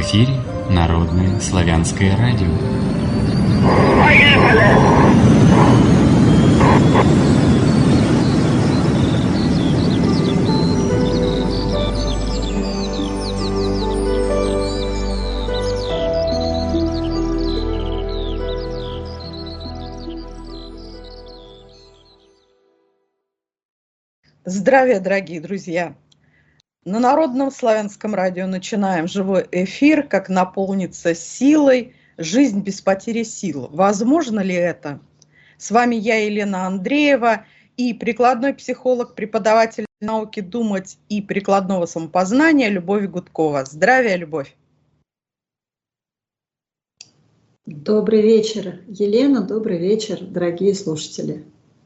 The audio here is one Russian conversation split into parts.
эфире Народное славянское радио. Здравия, дорогие друзья! На Народном славянском радио начинаем живой эфир, как наполниться силой, жизнь без потери сил. Возможно ли это? С вами я, Елена Андреева, и прикладной психолог, преподаватель науки думать и прикладного самопознания Любовь Гудкова. Здравия, Любовь! Добрый вечер, Елена, добрый вечер, дорогие слушатели.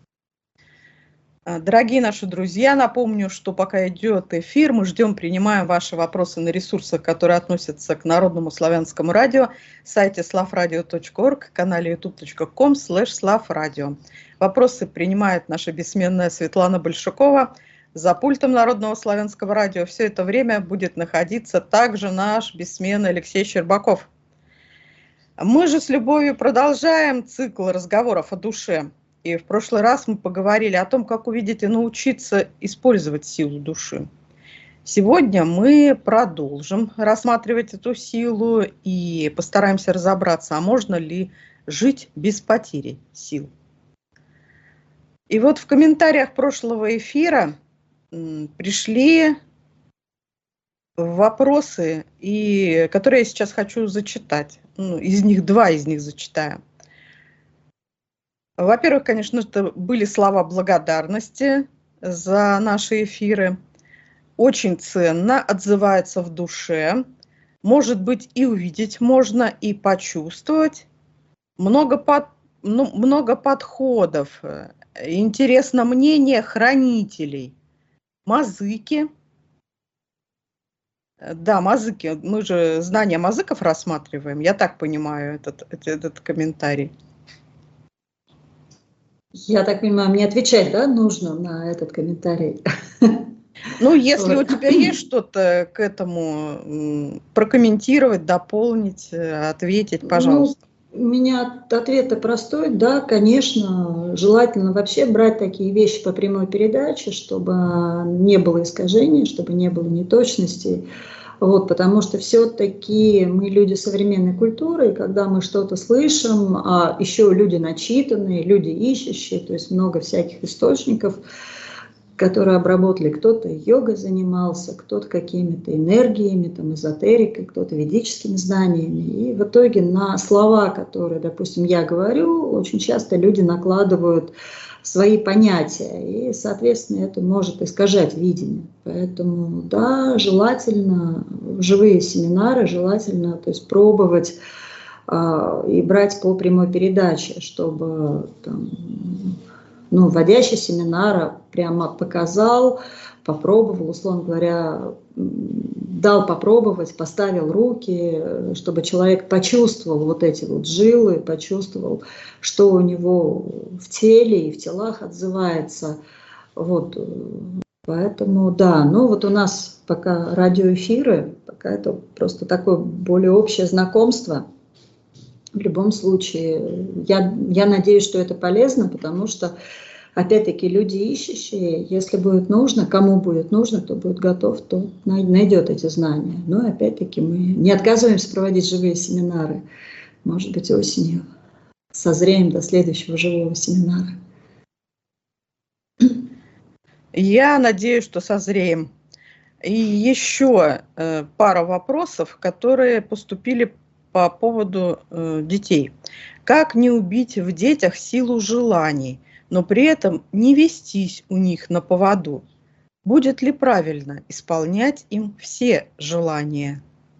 Дорогие наши друзья, напомню, что пока идет эфир, мы ждем, принимаем ваши вопросы на ресурсах, которые относятся к Народному славянскому радио, сайте slavradio.org, канале youtube.com/slavradio. Вопросы принимает наша бессменная Светлана Большакова. За пультом Народного славянского радио все это время будет находиться также наш бессменный Алексей Щербаков. Мы же с Любовью продолжаем цикл разговоров о душе. И в прошлый раз мы поговорили о том, как увидеть и научиться использовать силу души. Сегодня мы продолжим рассматривать эту силу и постараемся разобраться, а можно ли жить без потери сил. И вот в комментариях прошлого эфира пришли вопросы, которые я сейчас хочу зачитать. Два из них зачитаю. Во-первых, конечно, это были слова благодарности за наши эфиры. Очень ценно, отзывается в душе. Может быть, и увидеть можно, и почувствовать. Много подходов. Интересно мнение хранителей. Мазыки. Да, мазыки. Мы же знания мазыков рассматриваем. Я так понимаю этот комментарий. Я так понимаю, мне отвечать, да, нужно на этот комментарий? Ну, если у тебя есть что-то к этому прокомментировать, дополнить, ответить, пожалуйста. У меня ответ простой, да, конечно, желательно вообще брать такие вещи по прямой передаче, чтобы не было искажений, чтобы не было неточностей. Вот, потому что все-таки мы люди современной культуры, и когда мы что-то слышим, а еще люди начитанные, люди ищущие, то есть много всяких источников, которые обработали, кто-то йогой занимался, кто-то какими-то энергиями, там, эзотерикой, кто-то ведическими знаниями. И в итоге на слова, которые, допустим, я говорю, очень часто люди накладывают свои понятия, и, соответственно, это может искажать видение. Поэтому, да, желательно живые семинары, желательно, то есть пробовать и брать по прямой передаче, чтобы там, вводящий семинара прямо показал, попробовал, условно говоря, дал попробовать, поставил руки, чтобы человек почувствовал вот эти вот жилы, почувствовал, что у него в теле и в телах отзывается. Вот. Поэтому, да, вот у нас пока радиоэфиры, пока это просто такое более общее знакомство. В любом случае, я надеюсь, что это полезно, потому что опять-таки люди ищущие, если будет нужно, кому будет нужно, кто будет готов, то найдет эти знания. Но опять-таки мы не отказываемся проводить живые семинары. Может быть, осенью созреем до следующего живого семинара. Я надеюсь, что созреем. И еще пара вопросов, которые поступили по поводу детей. Как не убить в детях силу желаний, но при этом не вестись у них на поводу? Будет ли правильно исполнять им все желания?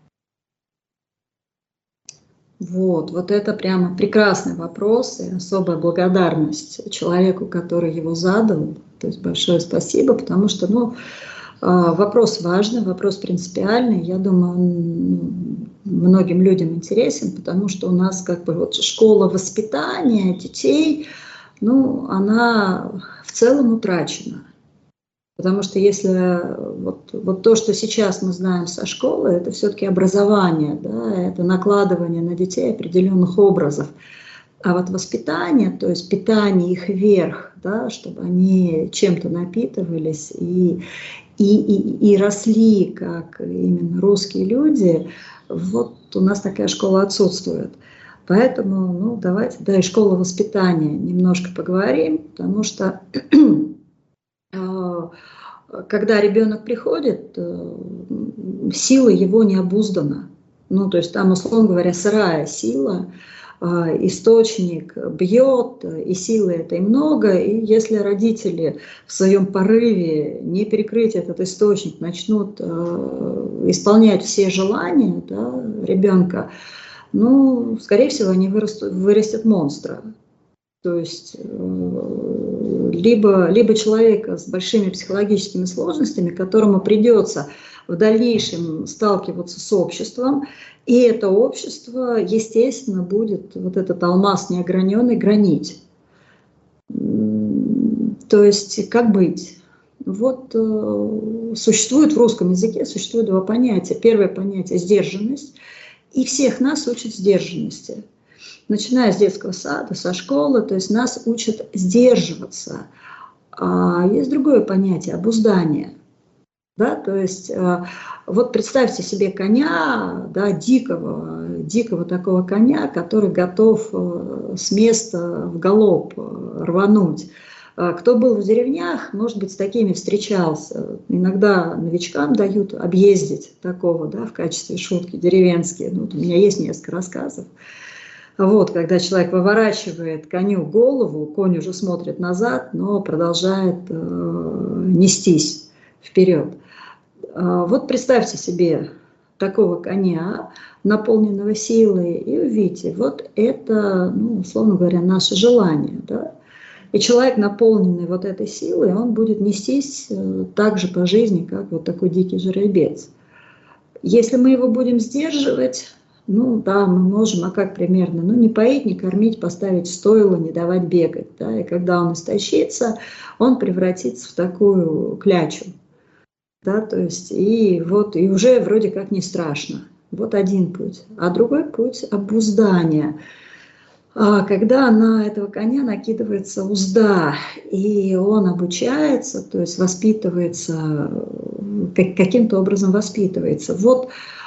Вот это прямо прекрасный вопрос, и особая благодарность человеку, который его задал. То есть большое спасибо, потому что, вопрос важный, вопрос принципиальный. Я думаю, он многим людям интересен, потому что у нас школа воспитания детей, она в целом утрачена. Потому что если вот то, что сейчас мы знаем со школы, это все-таки образование, да, это накладывание на детей определенных образов. А вот воспитание, то есть питание их вверх, да, чтобы они чем-то напитывались и росли как именно русские люди, вот у нас такая школа отсутствует. Поэтому, ну, давайте, да, и школа воспитания немножко поговорим, потому что когда ребенок приходит, сила его не обуздана. Ну, то есть там, условно говоря, сырая сила, источник бьет, и силы этой много, и если родители в своем порыве не перекрыть этот источник, начнут исполнять все желания, да, ребенка, ну, скорее всего, они вырастят монстра. То есть либо человека с большими психологическими сложностями, которому придется в дальнейшем сталкиваться с обществом, и это общество, естественно, будет вот этот алмаз неограненный гранить. То есть как быть? Вот существует в русском языке существует два понятия. Первое понятие – сдержанность, и всех нас учат сдержанности. Начиная с детского сада, со школы, то есть нас учат сдерживаться. А есть другое понятие – обуздание. Да, то есть вот представьте себе коня, да, дикого такого коня, который готов с места в галоп рвануть. Кто был в деревнях, может быть, с такими встречался. Иногда новичкам дают объездить такого, да, в качестве шутки деревенские. Ну, вот у меня есть несколько рассказов. Вот, когда человек выворачивает коню голову, конь уже смотрит назад, но продолжает нестись вперед. Вот представьте себе такого коня, наполненного силой, и увидите, вот это, ну, условно говоря, наше желание. Да? И человек, наполненный вот этой силой, он будет нестись так же по жизни, как вот такой дикий жеребец. Если мы его будем сдерживать, ну да, мы можем, а как примерно? Ну не поить, не кормить, поставить в стойло, не давать бегать. Да? И когда он истощится, он превратится в такую клячу. Да, то есть и уже вроде как не страшно. Вот один путь. А другой путь – обуздания. Когда на этого коня накидывается узда, и он обучается, то есть воспитывается, каким-то образом воспитывается. Вот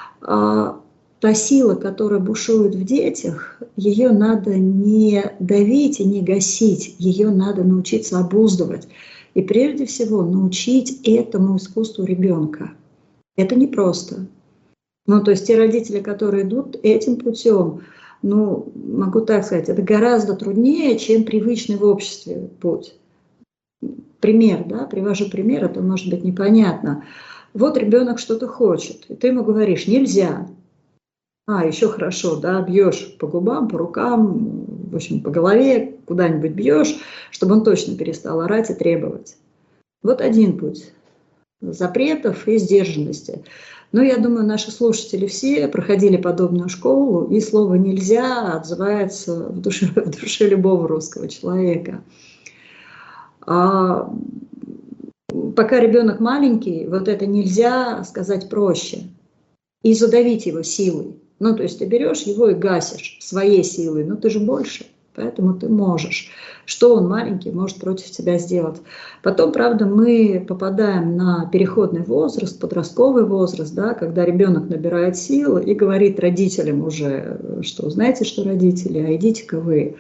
та сила, которая бушует в детях, ее надо не давить и не гасить, ее надо научиться обуздывать. И прежде всего научить этому искусству ребенка. Это непросто. Ну, то есть те родители, которые идут этим путем, ну, могу так сказать, это гораздо труднее, чем привычный в обществе путь. Пример, да, привожу пример, это может быть непонятно. Вот ребенок что-то хочет, и ты ему говоришь, нельзя. Еще хорошо, да, бьешь по губам, по рукам, в общем, по голове, куда-нибудь бьешь, чтобы он точно перестал орать и требовать. Вот один путь запретов и сдержанности. Но я думаю, наши слушатели все проходили подобную школу, и слово «нельзя» отзывается в душе любого русского человека. Пока ребенок маленький, вот это «нельзя» сказать проще и задавить его силой. Ну, то есть ты берешь его и гасишь своей силой, но ты же больше, поэтому ты можешь. Что он маленький может против тебя сделать? Потом, правда, мы попадаем на переходный возраст, подростковый возраст, да, когда ребенок набирает силы и говорит родителям уже, что знаете, что родители, а идите-ка вы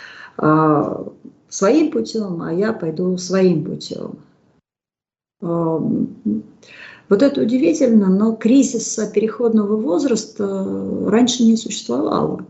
своим путем, а я пойду своим путем. Вот это удивительно, но кризиса переходного возраста раньше не существовало.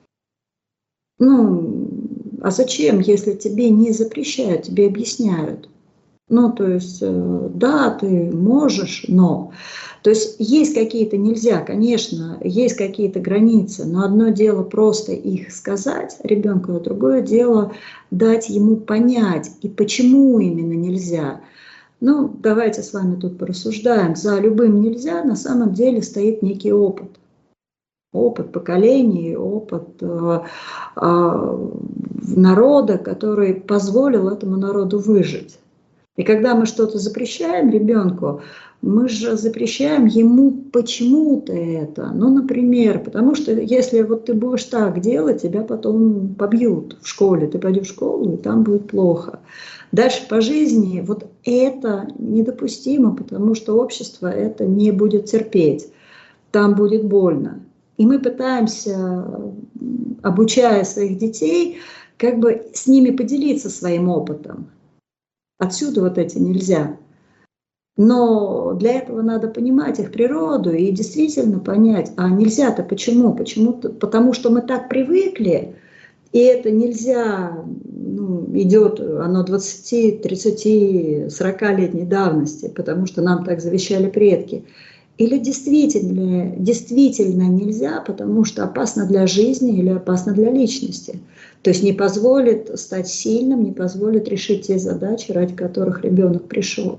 Ну, а зачем, если тебе не запрещают, тебе объясняют? Ну, то есть, да, ты можешь, но... То есть есть какие-то нельзя, конечно, есть какие-то границы, но одно дело просто их сказать ребенку, а другое дело дать ему понять, и почему именно нельзя. Ну, давайте с вами тут порассуждаем. За любым нельзя на самом деле стоит некий опыт. Опыт поколений, опыт народа, который позволил этому народу выжить. И когда мы что-то запрещаем ребенку, мы же запрещаем ему почему-то это. Ну, например, потому что если вот ты будешь так делать, тебя потом побьют в школе. Ты пойдешь в школу, и там будет плохо. Дальше по жизни вот это недопустимо, потому что общество это не будет терпеть. Там будет больно. И мы пытаемся, обучая своих детей, как бы с ними поделиться своим опытом. Отсюда вот эти нельзя. Но для этого надо понимать их природу и действительно понять, а нельзя-то почему? Почему-то, потому что мы так привыкли, и это нельзя, ну, идет оно 20, 30, 40-летней давности, потому что нам так завещали предки. Или действительно нельзя, потому что опасно для жизни или опасно для личности. То есть не позволит стать сильным, не позволит решить те задачи, ради которых ребенок пришел.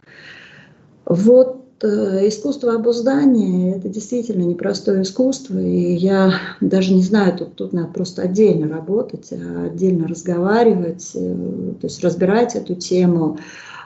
Вот искусство обуздания – это действительно непростое искусство, и я даже не знаю, тут надо просто отдельно работать, отдельно разговаривать, то есть разбирать эту тему.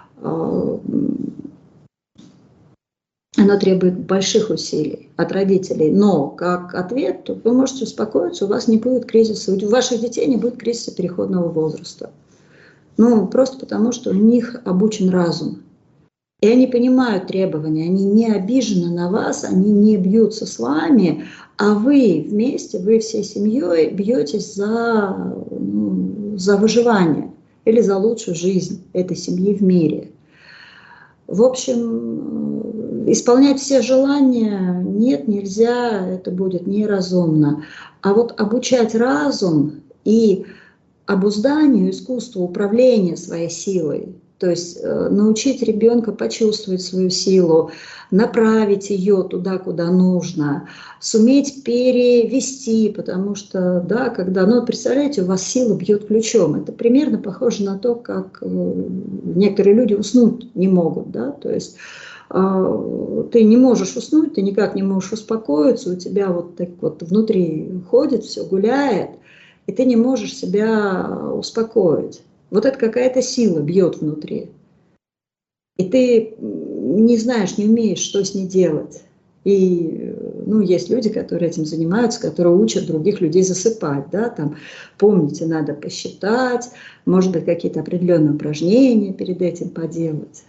Оно требует больших усилий от родителей, но как ответ, то вы можете успокоиться, у вас не будет кризиса, у ваших детей не будет кризиса переходного возраста. Ну, просто потому, что у них обучен разум. И они понимают требования, они не обижены на вас, они не бьются с вами, а вы вместе, вы всей семьей бьетесь за выживание или за лучшую жизнь этой семьи в мире. В общем, исполнять все желания нет, нельзя, это будет неразумно. А вот обучать разум и обузданию, искусству управления своей силой, то есть научить ребенка почувствовать свою силу, направить ее туда, куда нужно, суметь перевести, потому что, да, когда, ну, представляете, у вас сила бьет ключом, это примерно похоже на то, как некоторые люди уснуть не могут, да, то есть ты не можешь уснуть, ты никак не можешь успокоиться, у тебя вот так вот внутри ходит, все гуляет, и ты не можешь себя успокоить. Вот это какая-то сила бьет внутри. И ты не знаешь, не умеешь, что с ней делать. И, ну, есть люди, которые этим занимаются, которые учат других людей засыпать, да, там, помните, надо посчитать, может быть, какие-то определенные упражнения перед этим поделать.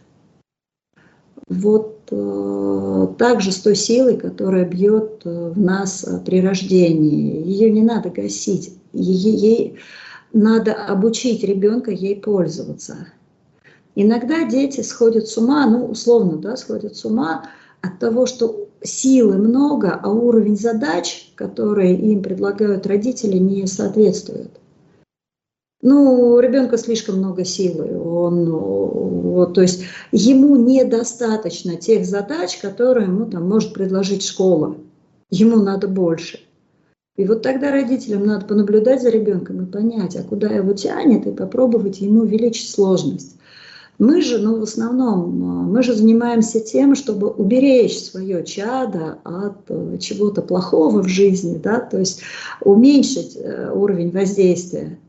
Вот так же с той силой, которая бьет в нас при рождении. Ее не надо гасить, ей надо обучить ребенка ей пользоваться. Иногда дети сходят с ума, ну, условно, да, сходят с ума от того, что силы много, а уровень задач, которые им предлагают родители, не соответствует. Ну, у ребенка слишком много силы, то есть ему недостаточно тех задач, которые ему там может предложить школа, ему надо больше. И вот тогда родителям надо понаблюдать за ребенком и понять, а куда его тянет, и попробовать ему увеличить сложность. Мы же, ну, в основном, мы же занимаемся тем, чтобы уберечь свое чадо от чего-то плохого в жизни, да, то есть уменьшить уровень воздействия.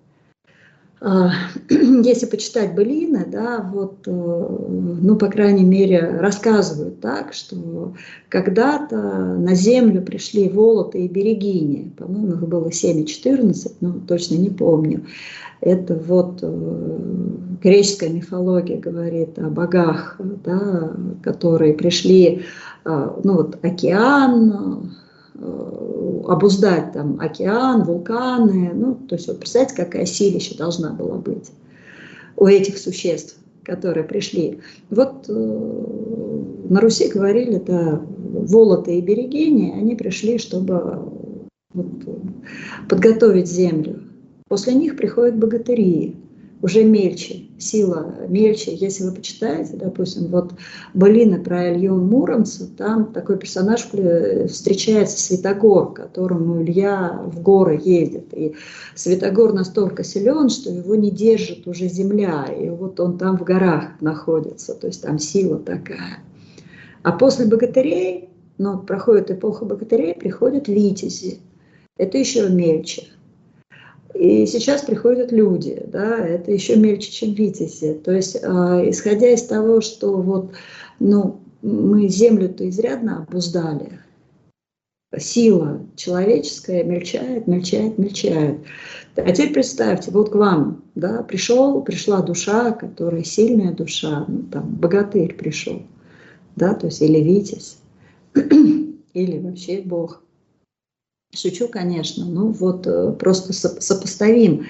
Если почитать былины, да, вот, ну, по крайней мере, рассказывают так, что когда-то на землю пришли Волоты и Берегини, по-моему, их было 7 и 14, но точно не помню. Это вот греческая мифология говорит о богах, да, которые пришли, ну, вот океан, обуздать там океан, вулканы, ну, то есть вот представьте, какая силища должна была быть у этих существ, которые пришли. Вот на Руси говорили, да, Волоты и Берегини, они пришли, чтобы вот подготовить землю. После них приходят богатыри, уже мельче, сила мельче. Если вы почитаете, допустим, вот былины про Илью Муромца, там такой персонаж встречается Святогор, которому Илья в горы ездит. И Святогор настолько силен, что его не держит уже земля, и вот он там в горах находится, то есть там сила такая. А после богатырей, ну, проходит эпоха богатырей, приходят витязи. Это еще мельче. И сейчас приходят люди, да, это еще мельче, чем витязи. То есть, исходя из того, что вот, ну, мы землю-то изрядно обуздали, сила человеческая мельчает, мельчает, мельчает. А теперь представьте, вот к вам, да, пришла душа, которая сильная душа, ну, там, богатырь пришел, да, то есть или витязь, или вообще Бог. Шучу, конечно, ну вот просто сопоставим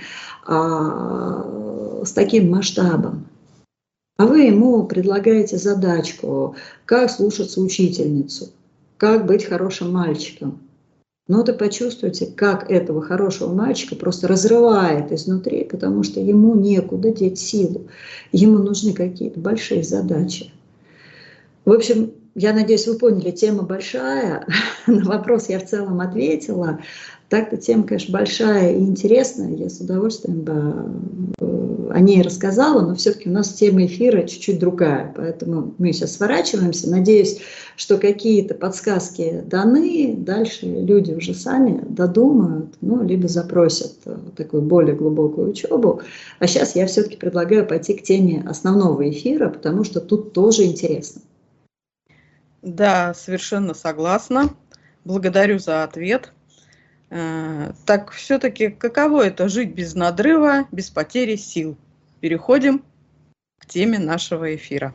с таким масштабом. А вы ему предлагаете задачку, как слушаться учительницу, как быть хорошим мальчиком. Ну, вот и почувствуйте, как этого хорошего мальчика просто разрывает изнутри, потому что ему некуда деть силу. Ему нужны какие-то большие задачи. В общем, я надеюсь, вы поняли, тема большая. На вопрос я в целом ответила. Так-то тема, конечно, большая и интересная. Я с удовольствием бы о ней рассказала, но все-таки у нас тема эфира чуть-чуть другая. Поэтому мы сейчас сворачиваемся. Надеюсь, что какие-то подсказки даны. Дальше люди уже сами додумают, ну, либо запросят такую более глубокую учебу. А сейчас я все-таки предлагаю пойти к теме основного эфира, потому что тут тоже интересно. Да, совершенно согласна. Благодарю за ответ. Так все-таки каково это жить без надрыва, без потери сил? Переходим к теме нашего эфира.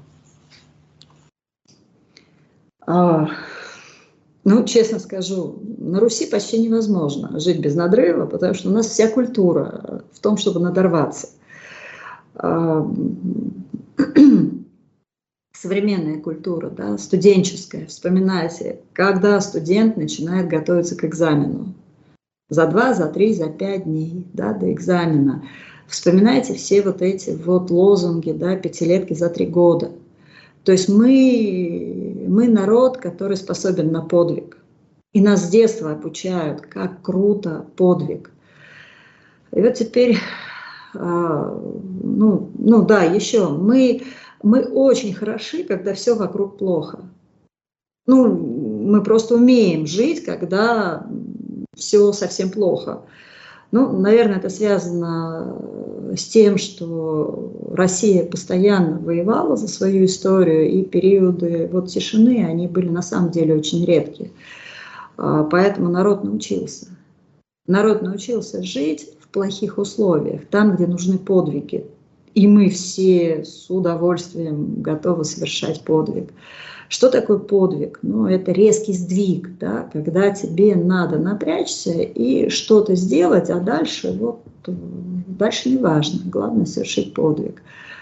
Ну, честно скажу, на Руси почти невозможно жить без надрыва, потому что у нас вся культура в том, чтобы надорваться. Современная культура, да, студенческая. Вспоминайте, когда студент начинает готовиться к экзамену. За 2, за 3, за 5 дней, да, до экзамена. Вспоминайте все вот эти вот лозунги, да, пятилетки за 3 года. То есть мы народ, который способен на подвиг. И нас с детства обучают, как круто подвиг. И вот теперь, ну да, еще мы очень хороши, когда все вокруг плохо. Ну, мы просто умеем жить, когда все совсем плохо. Ну, наверное, это связано с тем, что Россия постоянно воевала за свою историю, и периоды вот тишины, они были на самом деле очень редкие. Поэтому народ научился. Народ научился жить в плохих условиях, там, где нужны подвиги. И мы все с удовольствием готовы совершать подвиг. Что такое подвиг? Ну, это резкий сдвиг, да, когда тебе надо напрячься и что-то сделать, а дальше не важно. Главное совершить подвиг.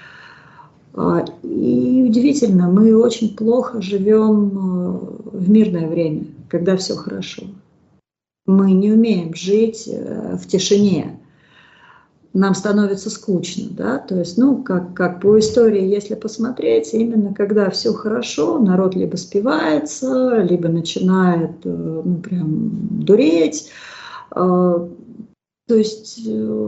И удивительно, мы очень плохо живем в мирное время, когда все хорошо. Мы не умеем жить в тишине. Нам становится скучно, да, то есть, ну, как по истории, если посмотреть, именно когда все хорошо, народ либо спивается, либо начинает, ну, прям дуреть, то есть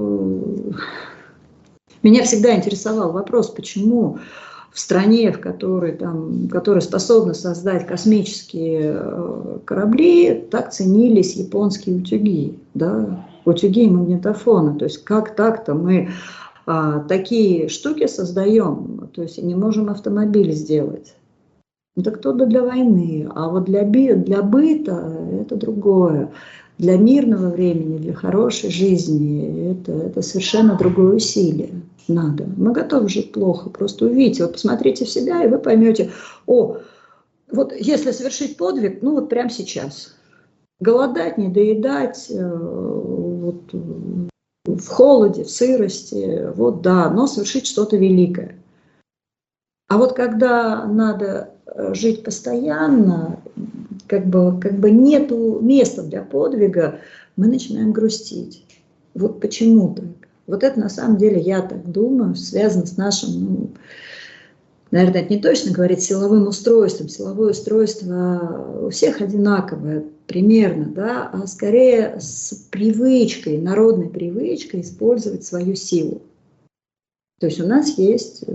меня всегда интересовал вопрос, почему в стране, которая способна создать космические корабли, так ценились японские утюги, да, утюги и магнитофоны. То есть как так-то мы такие штуки создаем, то есть не можем автомобиль сделать. Это кто-то для войны, а вот для быта это другое. Для мирного времени, для хорошей жизни это совершенно другое усилие надо. Мы готовы жить плохо, просто увидите, вот посмотрите в себя, и вы поймете, вот если совершить подвиг, ну вот прямо сейчас. Голодать, не доедать, вот, в холоде, в сырости, вот да, но совершить что-то великое. А вот когда надо жить постоянно, как бы нету места для подвига, мы начинаем грустить. Вот почему так? Вот это на самом деле, я так думаю, связано с нашим, наверное, это не точно говорить, силовым устройством. Силовое устройство у всех одинаковое примерно, да, а скорее с привычкой, народной привычкой использовать свою силу. То есть у нас есть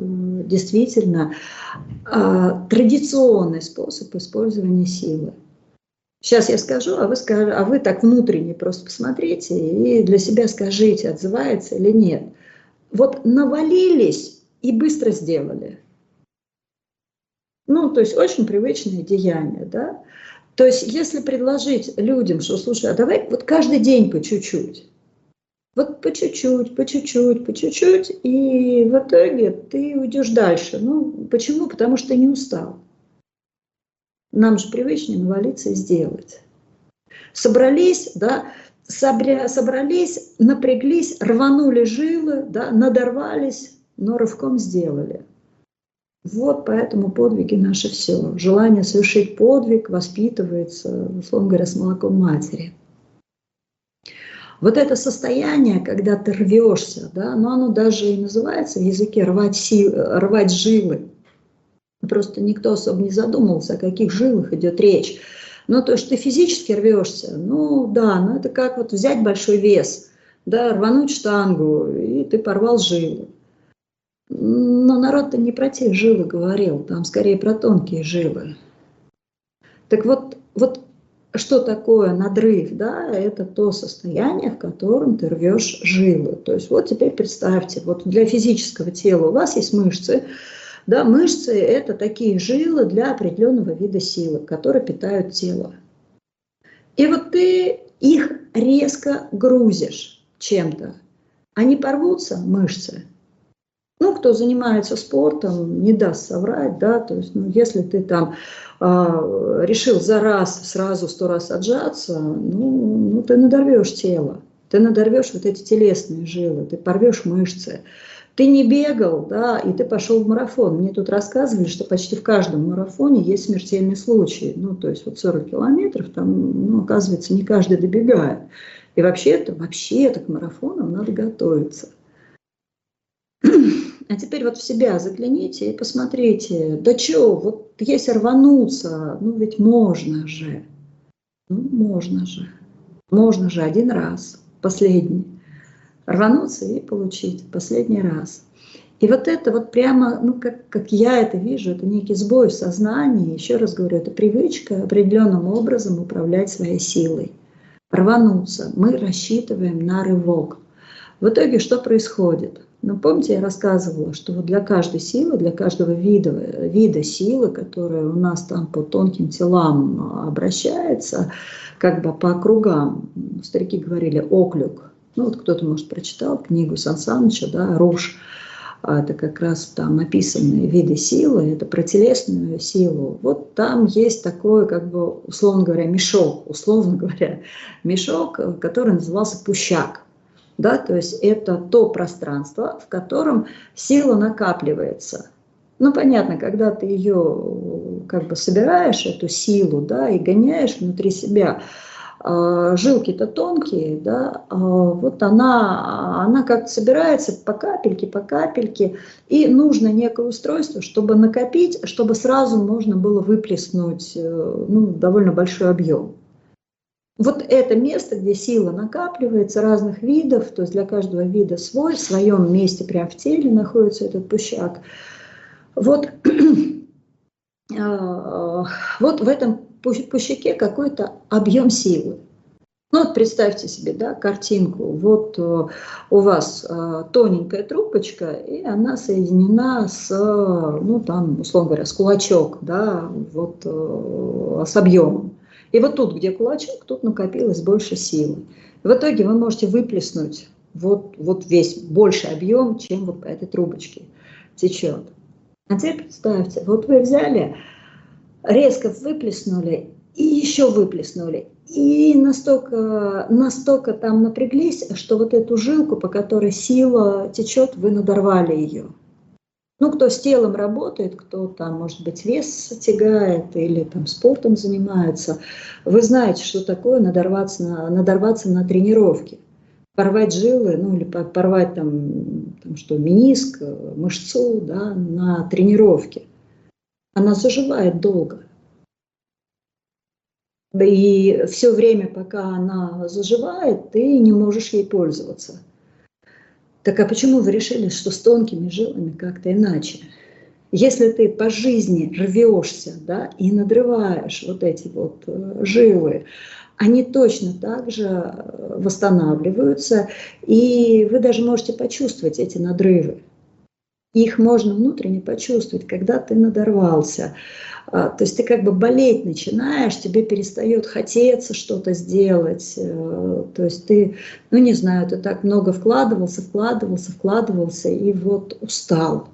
действительно традиционный способ использования силы. Сейчас я скажу, а вы так внутренне просто посмотрите и для себя скажите, отзывается или нет. Вот навалились и быстро сделали. Ну, то есть очень привычное деяние, да. То есть если предложить людям, что, слушай, а давай вот каждый день по чуть-чуть. Вот по чуть-чуть, по чуть-чуть, по чуть-чуть, и в итоге ты уйдешь дальше. Ну, почему? Потому что ты не устал. Нам же привычнее навалиться и сделать. Собрались, да, собрались, напряглись, рванули жилы, да, надорвались, но рывком сделали. Вот поэтому подвиги наши все. Желание совершить подвиг воспитывается, условно говоря, с молоком матери. Вот это состояние, когда ты рвешься, да, но оно даже и называется в языке рвать жилы. Просто никто особо не задумывался, о каких жилах идет речь. Но то, что ты физически рвешься, ну да, ну это как вот взять большой вес, да, рвануть штангу, и ты порвал жилы. Но народ-то не про те жилы говорил, там скорее про тонкие жилы. Так вот что такое надрыв, да, это то состояние, в котором ты рвешь жилы. То есть вот теперь представьте, вот для физического тела у вас есть мышцы, да, мышцы – это такие жилы для определенного вида силы, которые питают тело. И вот ты их резко грузишь чем-то. Они порвутся, мышцы. Ну, кто занимается спортом, не даст соврать, да, то есть, ну, если ты там решил за раз сразу 100 раз отжаться, ну, ты надорвешь тело, ты надорвешь вот эти телесные жилы, ты порвешь мышцы. Ты не бегал, да, и ты пошел в марафон. Мне тут рассказывали, что почти в каждом марафоне есть смертельный случай. Ну, то есть вот 40 километров, там, ну, оказывается, не каждый добегает. И вообще-то к марафонам надо готовиться. А теперь вот в себя загляните и посмотрите, да что, вот если рвануться, ну ведь можно же. Ну, можно же один раз, последний. Рвануться и получить последний раз. И вот это вот прямо, ну как я это вижу, это некий сбой в сознании. Еще раз говорю, это привычка определенным образом управлять своей силой. Рвануться. Мы рассчитываем на рывок. В итоге что происходит? Ну, помните, я рассказывала, что вот для каждой силы, для каждого вида силы, которая у нас там по тонким телам обращается, как бы по округам, старики говорили оклюк. Ну, вот кто-то, может, прочитал книгу Сан Саныча, да, «Руж». Это как раз там описанные виды силы, это про телесную силу. Вот там есть такой, как бы, условно говоря, мешок, который назывался пущак. Да, то есть это то пространство, в котором сила накапливается. Ну, понятно, когда ты ее как бы собираешь, эту силу, да, и гоняешь внутри себя, жилки-то тонкие, да, вот она как-то собирается по капельке, и нужно некое устройство, чтобы накопить, чтобы сразу можно было выплеснуть, ну, довольно большой объем. Вот это место, где сила накапливается разных видов, то есть для каждого вида свой, в своем месте прямо в теле находится этот пущак. Вот в этом пущаке какой-то объем силы. Ну вот представьте себе, да, картинку. Вот у вас тоненькая трубочка, и она соединена с, ну там, условно говоря, с кулачок, да, вот с объемом. И вот тут, где кулачок, тут накопилось больше силы. В итоге вы можете выплеснуть вот весь больший объем, чем вот по этой трубочке течет. А теперь представьте, вот вы взяли, резко выплеснули и еще выплеснули. И настолько там напряглись, что вот эту жилку, по которой сила течет, вы надорвали ее. Ну, кто с телом работает, кто там, может быть, вес тягает или там спортом занимается, вы знаете, что такое надорваться на тренировке. Порвать жилы, ну, или порвать там что, мениск, мышцу, да, на тренировке. Она заживает долго. Да и все время, пока она заживает, ты не можешь ей пользоваться. Так а почему вы решили, что с тонкими жилами как-то иначе? Если ты по жизни рвешься, да, и надрываешь вот эти вот жилы, они точно так же восстанавливаются, и вы даже можете почувствовать эти надрывы. Их можно внутренне почувствовать, когда ты надорвался. То есть ты как бы болеть начинаешь, тебе перестает хотеться что-то сделать. То есть ты, ну не знаю, ты так много вкладывался, и вот устал.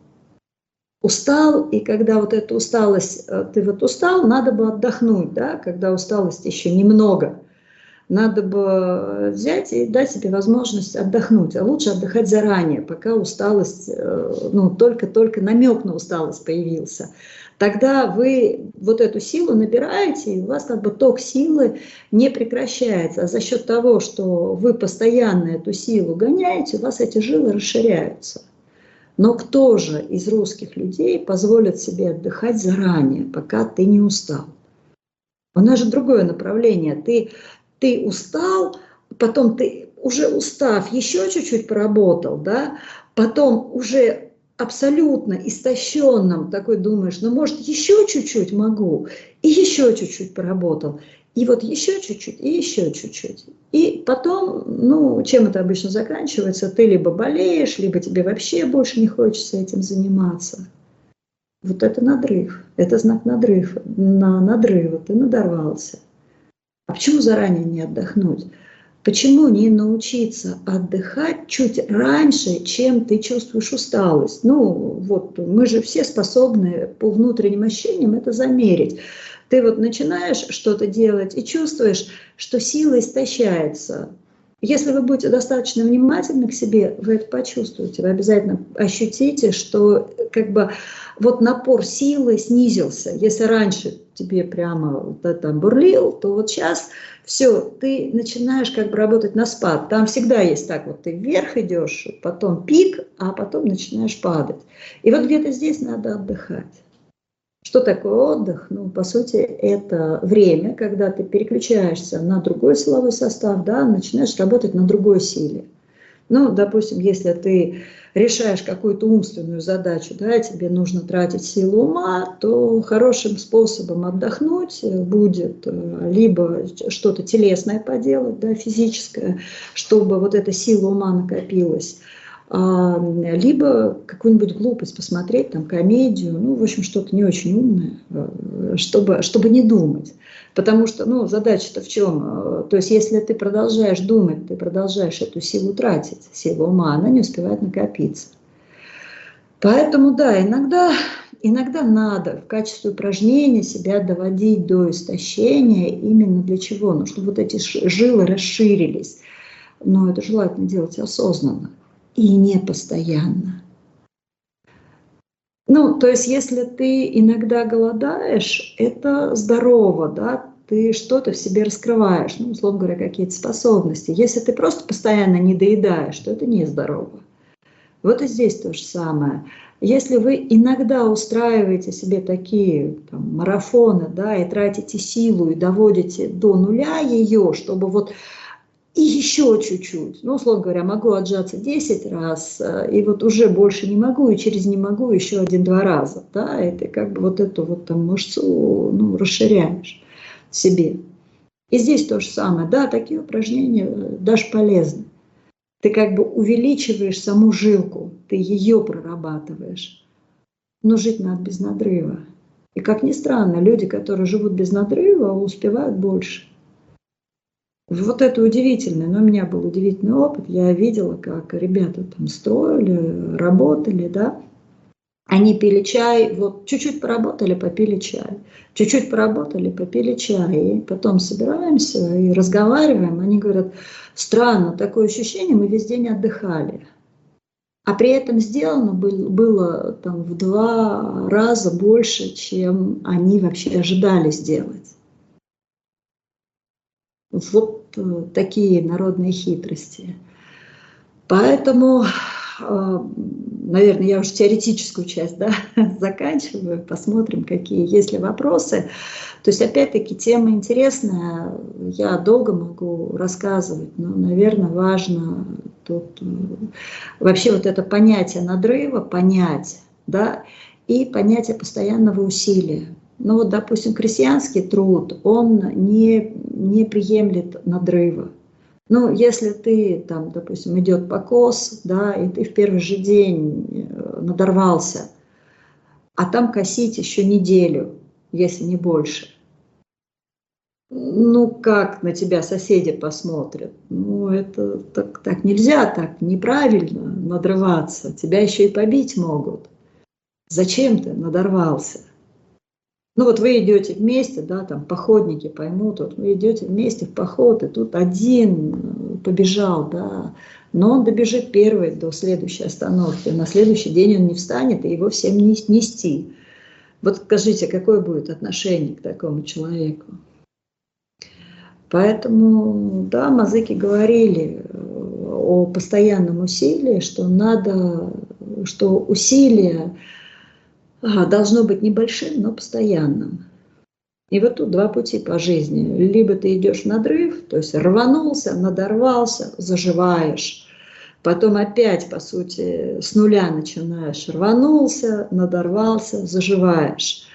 Устал, и когда вот эта усталость, ты вот устал, надо бы отдохнуть, да, когда усталости еще немного. Надо бы взять и дать себе возможность отдохнуть, а лучше отдыхать заранее, пока усталость, ну, только намек на усталость появился. Тогда вы вот эту силу набираете, и у вас как бы ток силы не прекращается. А за счет того, что вы постоянно эту силу гоняете, у вас эти жилы расширяются. Но кто же из русских людей позволит себе отдыхать заранее, пока ты не устал? У нас же другое направление. Ты устал, потом ты уже устав, еще чуть-чуть поработал, да? Потом уже абсолютно истощенным такой думаешь, ну может еще чуть-чуть могу, и еще чуть-чуть поработал. И вот еще чуть-чуть, и еще чуть-чуть. И потом, ну, чем это обычно заканчивается? Ты либо болеешь, либо тебе вообще больше не хочется этим заниматься. Вот это надрыв. Это знак надрыва. Надрыва. Ты надорвался. А почему заранее не отдохнуть? Почему не научиться отдыхать чуть раньше, чем ты чувствуешь усталость? Ну, вот мы же все способны по внутренним ощущениям это замерить. Ты вот начинаешь что-то делать и чувствуешь, что сила истощается. Если вы будете достаточно внимательны к себе, вы это почувствуете. Вы обязательно ощутите, что как бы вот напор силы снизился. Если раньше тебе прямо там бурлил, то вот сейчас все, ты начинаешь как бы работать на спад. Там всегда есть так, вот ты вверх идешь, потом пик, а потом начинаешь падать. И вот где-то здесь надо отдыхать. Что такое отдых? Ну, по сути, это время, когда ты переключаешься на другой силовой состав, да, начинаешь работать на другой силе. Ну, допустим, если ты решаешь какую-то умственную задачу, да, тебе нужно тратить силу ума, то хорошим способом отдохнуть будет либо что-то телесное поделать, да, физическое, чтобы вот эта сила ума накопилась, либо какую-нибудь глупость посмотреть, там, комедию, ну, в общем, что-то не очень умное, чтобы не думать. Потому что, ну, задача-то в чем? То есть, если ты продолжаешь думать, ты продолжаешь эту силу тратить, силу ума, она не успевает накопиться. Поэтому, да, иногда надо в качестве упражнения себя доводить до истощения. Именно для чего? Ну, чтобы вот эти жилы расширились. Но это желательно делать осознанно и не постоянно. Ну, то есть, если ты иногда голодаешь, это здорово, да, ты что-то в себе раскрываешь, ну, условно говоря, какие-то способности. Если ты просто постоянно не доедаешь, то это нездорово. Вот и здесь то же самое. Если вы иногда устраиваете себе такие там, марафоны, да, и тратите силу, и доводите до нуля ее, чтобы вот и еще чуть-чуть, ну, условно говоря, могу отжаться 10 раз, и вот уже больше не могу, и через не могу еще 1-2 раза, да, и ты как бы вот эту вот там мышцу, ну, расширяешь в себе. И здесь то же самое, да, такие упражнения даже полезны. Ты как бы увеличиваешь саму жилку, ты ее прорабатываешь, но жить надо без надрыва. И как ни странно, люди, которые живут без надрыва, успевают больше. Вот это удивительно, но у меня был удивительный опыт, я видела, как ребята там строили, работали, да, они пили чай, вот чуть-чуть поработали, попили чай, чуть-чуть поработали, попили чай, и потом собираемся и разговариваем, они говорят, странно, такое ощущение, мы весь день отдыхали, а при этом сделано было там в 2 раза больше, чем они вообще ожидали сделать. Вот такие народные хитрости. Поэтому, наверное, я уже теоретическую часть, да, заканчиваю. Посмотрим, какие есть ли вопросы. То есть, опять-таки, тема интересная. Я долго могу рассказывать, но, наверное, важно тут вообще вот это понятие надрыва понять, да, и понятие постоянного усилия. Ну вот, допустим, крестьянский труд, он не приемлет надрыва. Ну, если ты, там, допустим, идет покос, да, и ты в первый же день надорвался, а там косить еще неделю, если не больше. Ну, как на тебя соседи посмотрят? Ну, это так нельзя, так неправильно надрываться. Тебя еще и побить могут. Зачем ты надорвался? Ну вот вы идете вместе, да, там походники поймут, вот вы идете вместе в поход, и тут один побежал, да, но он добежит первый до следующей остановки, на следующий день он не встанет, и его всем нести. Вот скажите, какое будет отношение к такому человеку? Поэтому, да, мазыки говорили о постоянном усилии, что усилие должно быть небольшим, но постоянным. И вот тут два пути по жизни. Либо ты идешь в надрыв, то есть рванулся, надорвался, заживаешь. Потом опять, по сути, с нуля начинаешь. Рванулся, надорвался, заживаешь.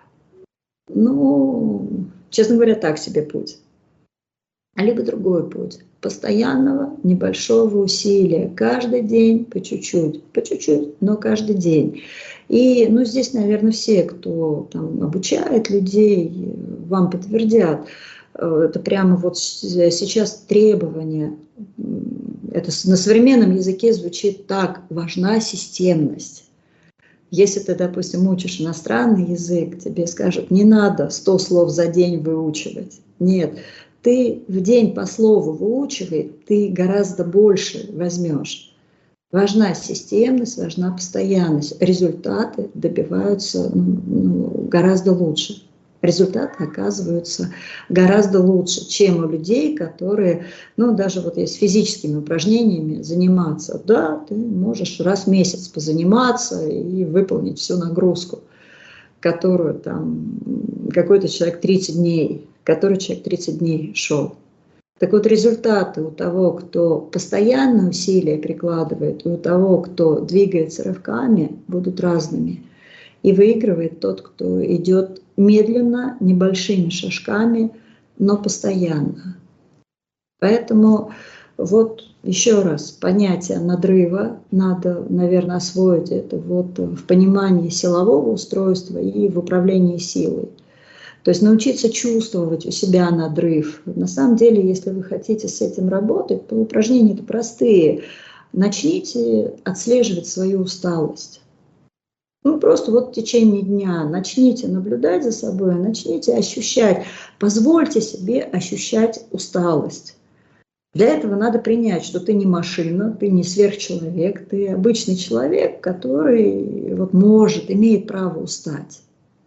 Ну, честно говоря, так себе путь. Либо другой путь. Постоянного небольшого усилия. Каждый день по чуть-чуть, но каждый день. И ну, здесь, наверное, все, кто там обучает людей, вам подтвердят. Это прямо вот сейчас требование. Это на современном языке звучит так: важна системность. Если ты, допустим, учишь иностранный язык, тебе скажут, не надо 100 слов за день выучивать. Нет, ты в день по слову выучивай, ты гораздо больше возьмешь. Важна системность, важна постоянность. Результаты добиваются гораздо лучше. Результаты оказываются гораздо лучше, чем у людей, которые, ну, даже вот есть физическими упражнениями заниматься. Да, ты можешь раз в месяц позаниматься и выполнить всю нагрузку, которую там какой-то человек 30 дней шел. Так вот, результаты у того, кто постоянно усилия прикладывает, и у того, кто двигается рывками, будут разными. И выигрывает тот, кто идет медленно, небольшими шажками, но постоянно. Поэтому вот еще раз, понятие надрыва надо, наверное, освоить это вот в понимании силового устройства и в управлении силой. То есть научиться чувствовать у себя надрыв. На самом деле, если вы хотите с этим работать, то упражнения-то простые. Начните отслеживать свою усталость. Ну, просто вот в течение дня начните наблюдать за собой, начните ощущать, позвольте себе ощущать усталость. Для этого надо принять, что ты не машина, ты не сверхчеловек, ты обычный человек, который вот может, имеет право устать.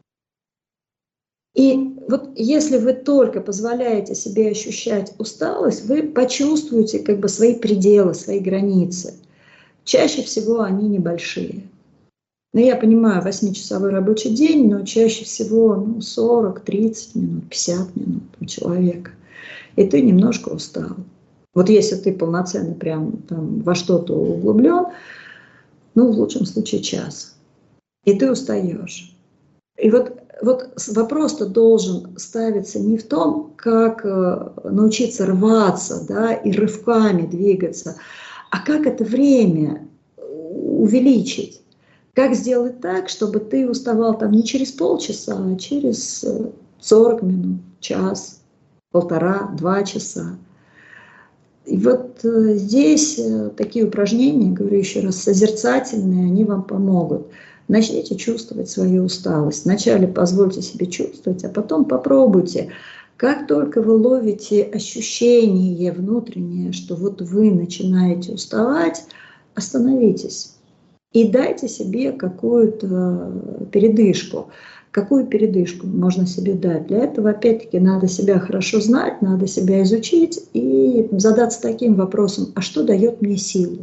И вот если вы только позволяете себе ощущать усталость, вы почувствуете как бы свои пределы, свои границы. Чаще всего они небольшие. Но я понимаю, 8-часовой рабочий день, но чаще всего 40, 30 минут, 50 минут у человека. И ты немножко устал. Вот если ты полноценно прям там во что-то углублен, в лучшем случае час. И ты устаешь. И вот вопрос-то должен ставиться не в том, как научиться рваться, да, и рывками двигаться, а как это время увеличить. Как сделать так, чтобы ты уставал там не через полчаса, а через 40 минут, час, 1,5-2 часа. И вот здесь такие упражнения, говорю еще раз, созерцательные, они вам помогут. Начните чувствовать свою усталость. Вначале позвольте себе чувствовать, а потом попробуйте. Как только вы ловите ощущение внутреннее, что вот вы начинаете уставать, остановитесь. И дайте себе какую-то передышку. Какую передышку можно себе дать? Для этого, опять-таки, надо себя хорошо знать, надо себя изучить и задаться таким вопросом, а что дает мне силу?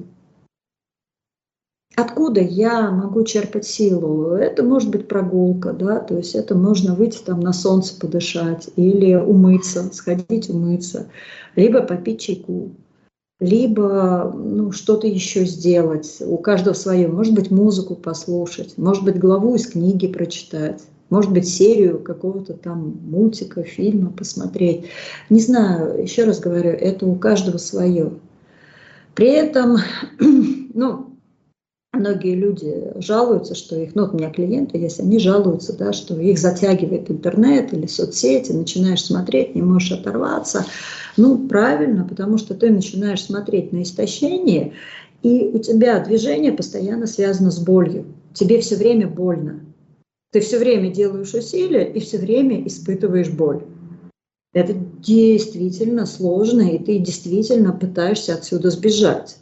Откуда я могу черпать силу? Это может быть прогулка, да, то есть это можно выйти там на солнце подышать или умыться, сходить умыться, либо попить чайку. либо ну, что-то еще сделать, у каждого свое, может быть, музыку послушать, может быть, главу из книги прочитать, может быть, серию какого-то там мультика, фильма посмотреть. Не знаю, еще раз говорю, это у каждого свое. При этом, ну, многие люди жалуются, что их, ну, вот у меня клиенты есть, они жалуются, да, что их затягивает интернет или соцсети, начинаешь смотреть, не можешь оторваться. Ну, правильно, потому что ты начинаешь смотреть на истощение, и у тебя движение постоянно связано с болью. Тебе все время больно. Ты все время делаешь усилия и все время испытываешь боль. Это действительно сложно, и ты действительно пытаешься отсюда сбежать.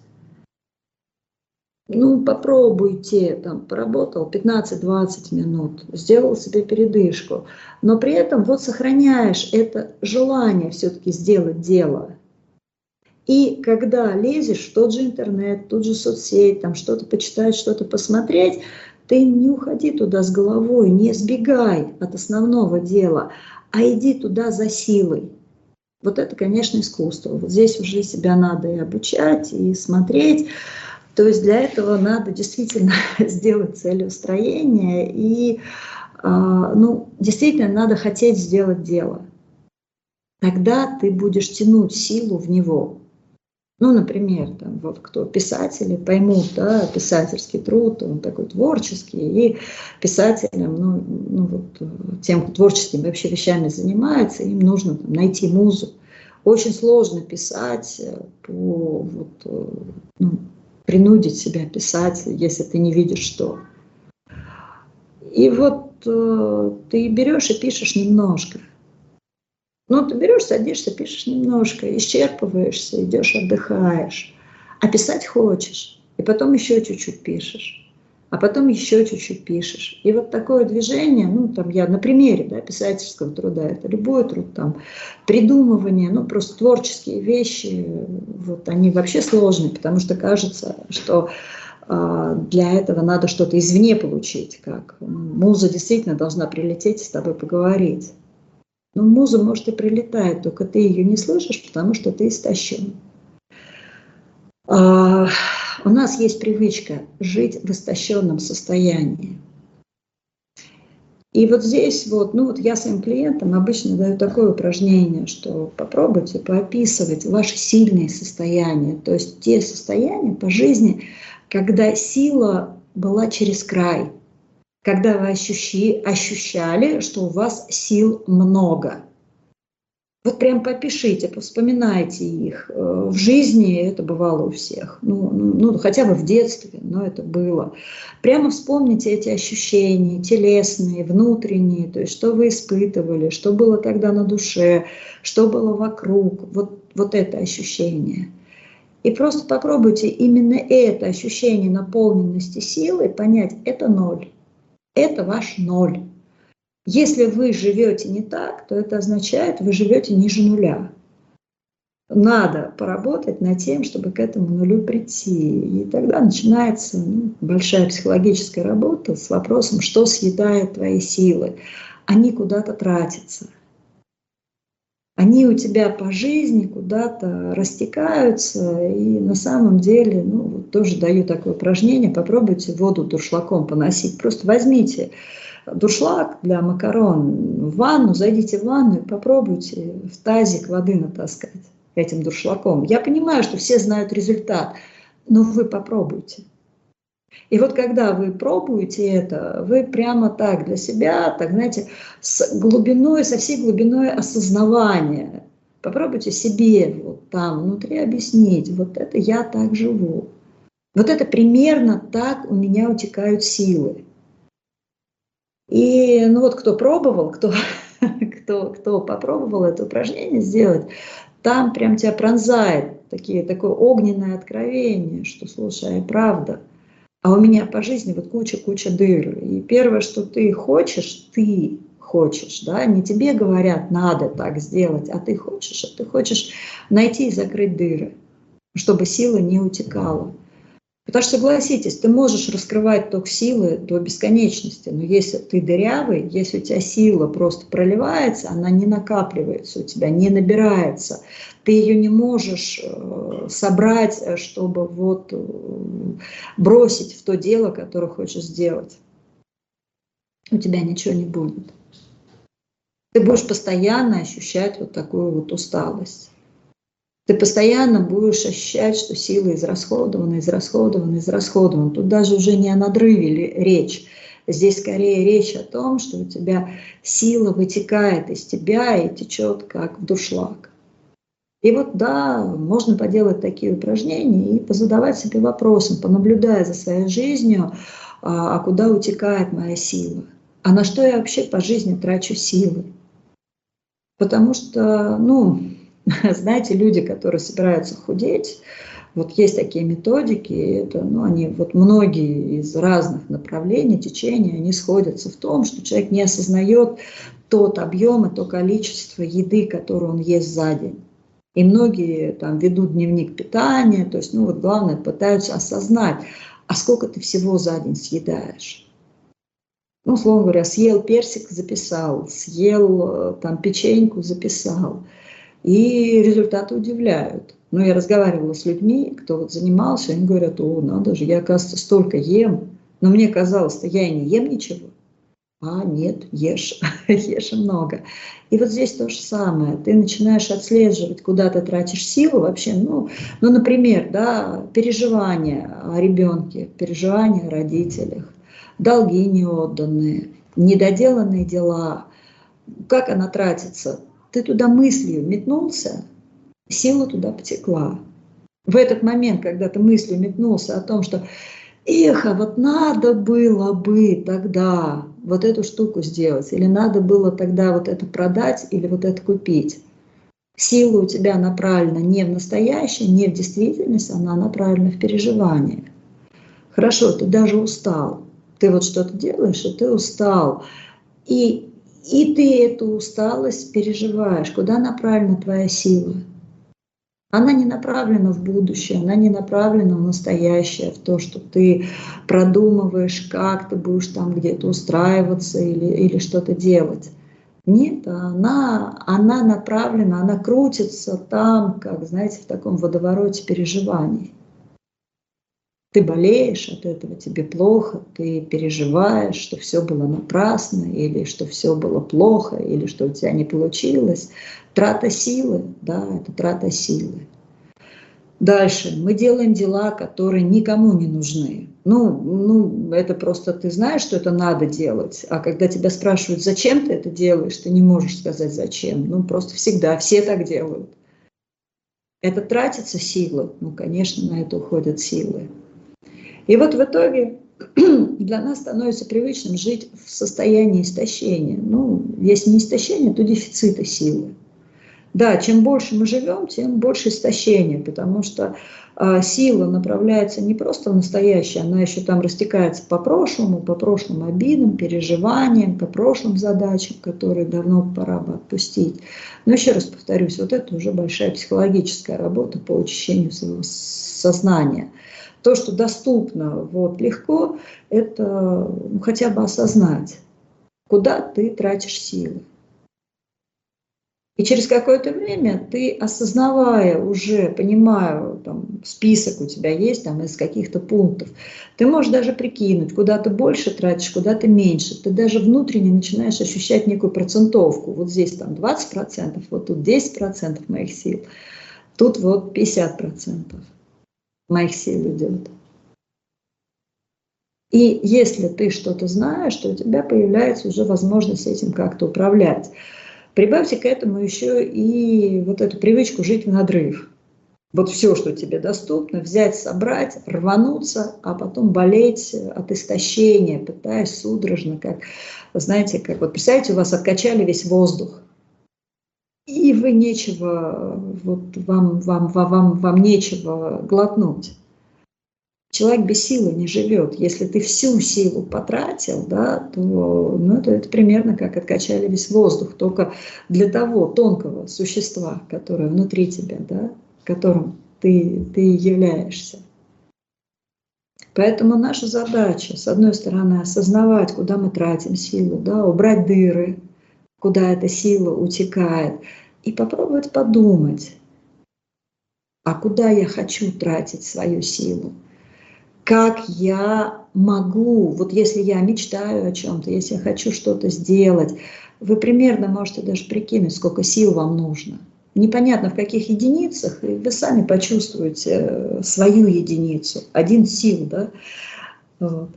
Ну, попробуйте, там, поработал 15-20 минут, сделал себе передышку, но при этом вот сохраняешь это желание все-таки сделать дело. И когда лезешь в тот же интернет, в тот же соцсеть, там что-то почитать, что-то посмотреть, ты не уходи туда с головой, не сбегай от основного дела, а иди туда за силой. Вот это, конечно, искусство. Вот здесь уже себя надо и обучать, и смотреть. То есть для этого надо действительно сделать целеустроение и ну, действительно надо хотеть сделать дело. Тогда ты будешь тянуть силу в него. Ну, например, там, вот кто писатели поймут, да, писательский труд, он такой творческий, и писателям, ну вот, тем, кто творческими вообще вещами занимается, им нужно там, найти музу. Очень сложно писать принудить себя писать, если ты не видишь что. И вот ты берешь и пишешь немножко. Ну, ты берешь, садишься, пишешь немножко, исчерпываешься, идешь, отдыхаешь. А писать хочешь. И потом еще чуть-чуть пишешь. А потом еще чуть-чуть пишешь. И вот такое движение, ну, там я на примере, да, писательского труда, это любой труд, там, придумывание, ну, просто творческие вещи, вот, они вообще сложные, потому что кажется, что для этого надо что-то извне получить, как муза действительно должна прилететь и с тобой поговорить. Но муза, может, и прилетает, только ты ее не слышишь, потому что ты истощен. У нас есть привычка жить в истощенном состоянии. И вот здесь вот, ну вот я своим клиентам обычно даю такое упражнение, что попробуйте поописывать ваши сильные состояния, то есть те состояния по жизни, когда сила была через край, когда вы ощущали, что у вас сил много. Вот прям попишите, вспоминайте их. В жизни это бывало у всех. Ну, хотя бы в детстве, но это было. Прямо вспомните эти ощущения, телесные, внутренние, то есть что вы испытывали, что было тогда на душе, что было вокруг, вот это ощущение. И просто попробуйте именно это ощущение наполненности силой понять, это ноль, это ваш ноль. Если вы живете не так, то это означает, вы живете ниже нуля. Надо поработать над тем, чтобы к этому нулю прийти. И тогда начинается большая психологическая работа с вопросом, что съедает твои силы. Они куда-то тратятся. Они у тебя по жизни куда-то растекаются. И на самом деле, вот тоже даю такое упражнение, попробуйте воду дуршлагом поносить. Просто возьмите дуршлаг для макарон в ванну, зайдите в ванну и попробуйте в тазик воды натаскать этим дуршлагом. Я понимаю, что все знают результат, но вы попробуйте. И вот когда вы пробуете это, вы прямо так для себя, так знаете, с глубиной, со всей глубиной осознавания попробуйте себе вот там внутри объяснить, вот это я так живу. Вот это примерно так у меня утекают силы. И вот кто пробовал, кто попробовал это упражнение сделать, там прям тебя пронзает такое огненное откровение, что, слушай, правда, а у меня по жизни вот куча дыр. И первое, что ты хочешь, да, не тебе говорят, надо так сделать, а ты хочешь найти и закрыть дыры, чтобы сила не утекала. Потому что, согласитесь, ты можешь раскрывать ток силы до бесконечности, но если ты дырявый, если у тебя сила просто проливается, она не накапливается у тебя, не набирается, ты ее не можешь собрать, чтобы вот бросить в то дело, которое хочешь сделать. У тебя ничего не будет. Ты будешь постоянно ощущать вот такую вот усталость. Ты постоянно будешь ощущать, что сила израсходована, израсходована, израсходована. Тут даже уже не о надрыве речь. Здесь скорее речь о том, что у тебя сила вытекает из тебя и течет как в дуршлаг. И вот да, можно поделать такие упражнения и позадавать себе вопросом, понаблюдая за своей жизнью, а куда утекает моя сила, а на что я вообще по жизни трачу силы. Потому что, знаете, люди, которые собираются худеть, вот есть такие методики, это, они вот многие из разных направлений, течений, они сходятся в том, что человек не осознает тот объем и то количество еды, которое он ест за день. И многие там ведут дневник питания, то есть, главное, пытаются осознать, а сколько ты всего за день съедаешь. Условно говоря, съел персик, записал, съел там печеньку, записал. И результаты удивляют. Я разговаривала с людьми, кто вот занимался, они говорят, надо же, я, оказывается, столько ем. Но мне казалось-то, я и не ем ничего. А нет, ешь, ешь много. И вот здесь то же самое. Ты начинаешь отслеживать, куда ты тратишь силу вообще. Например, переживания о ребенке, переживания о родителях, долги неотданные, недоделанные дела. Как она тратится? Ты туда мыслью метнулся, сила туда потекла. В этот момент, когда ты мыслью метнулся о том, что эх, а вот надо было бы тогда вот эту штуку сделать, или надо было тогда вот это продать, или вот это купить. Сила у тебя направлена не в настоящее, не в действительность, она направлена в переживание. Хорошо, ты даже устал. Ты вот что-то делаешь, и ты устал. И ты эту усталость переживаешь. Куда направлена твоя сила? Она не направлена в будущее, она не направлена в настоящее, в то, что ты продумываешь, как ты будешь там где-то устраиваться или что-то делать. Нет, она направлена, она крутится там, как, знаете, в таком водовороте переживаний. Ты болеешь от этого, тебе плохо, ты переживаешь, что все было напрасно, или что все было плохо, или что у тебя не получилось. Трата силы, это трата силы. Дальше. Мы делаем дела, которые никому не нужны. Это просто ты знаешь, что это надо делать, а когда тебя спрашивают, зачем ты это делаешь, ты не можешь сказать зачем. Просто всегда, все так делают. Это тратится сила, конечно, на это уходят силы. И вот в итоге для нас становится привычным жить в состоянии истощения. Если не истощение, то дефицита силы. Да, чем больше мы живем, тем больше истощения, потому что сила направляется не просто в настоящее, она еще там растекается по прошлым обидам, переживаниям, по прошлым задачам, которые давно пора бы отпустить. Но еще раз повторюсь, вот это уже большая психологическая работа по очищению своего сознания. То, что доступно легко, это хотя бы осознать, куда ты тратишь силы. И через какое-то время ты, осознавая уже, понимая, список у тебя есть из каких-то пунктов, ты можешь даже прикинуть, куда ты больше тратишь, куда ты меньше. Ты даже внутренне начинаешь ощущать некую процентовку. Вот здесь 20%, вот тут 10% моих сил, тут 50% моих сил идет. И если ты что-то знаешь, то у тебя появляется уже возможность этим как-то управлять. Прибавьте к этому еще и вот эту привычку жить в надрыв. Вот все, что тебе доступно, взять, собрать, рвануться, а потом болеть от истощения, пытаясь судорожно, как, знаете, как представьте, у вас откачали весь воздух. И вы нечего, вам нечего глотнуть. Человек без силы не живет. Если ты всю силу потратил, то это примерно как откачали весь воздух, только для того тонкого существа, которое внутри тебя, которым ты являешься. Поэтому наша задача, с одной стороны, осознавать, куда мы тратим силу, да, убрать дыры, куда эта сила утекает, и попробовать подумать, а куда я хочу тратить свою силу, как я могу, вот если я мечтаю о чем-то, если я хочу что-то сделать, вы примерно можете даже прикинуть, сколько сил вам нужно. Непонятно в каких единицах, и вы сами почувствуете свою единицу, один сил, да. Вот.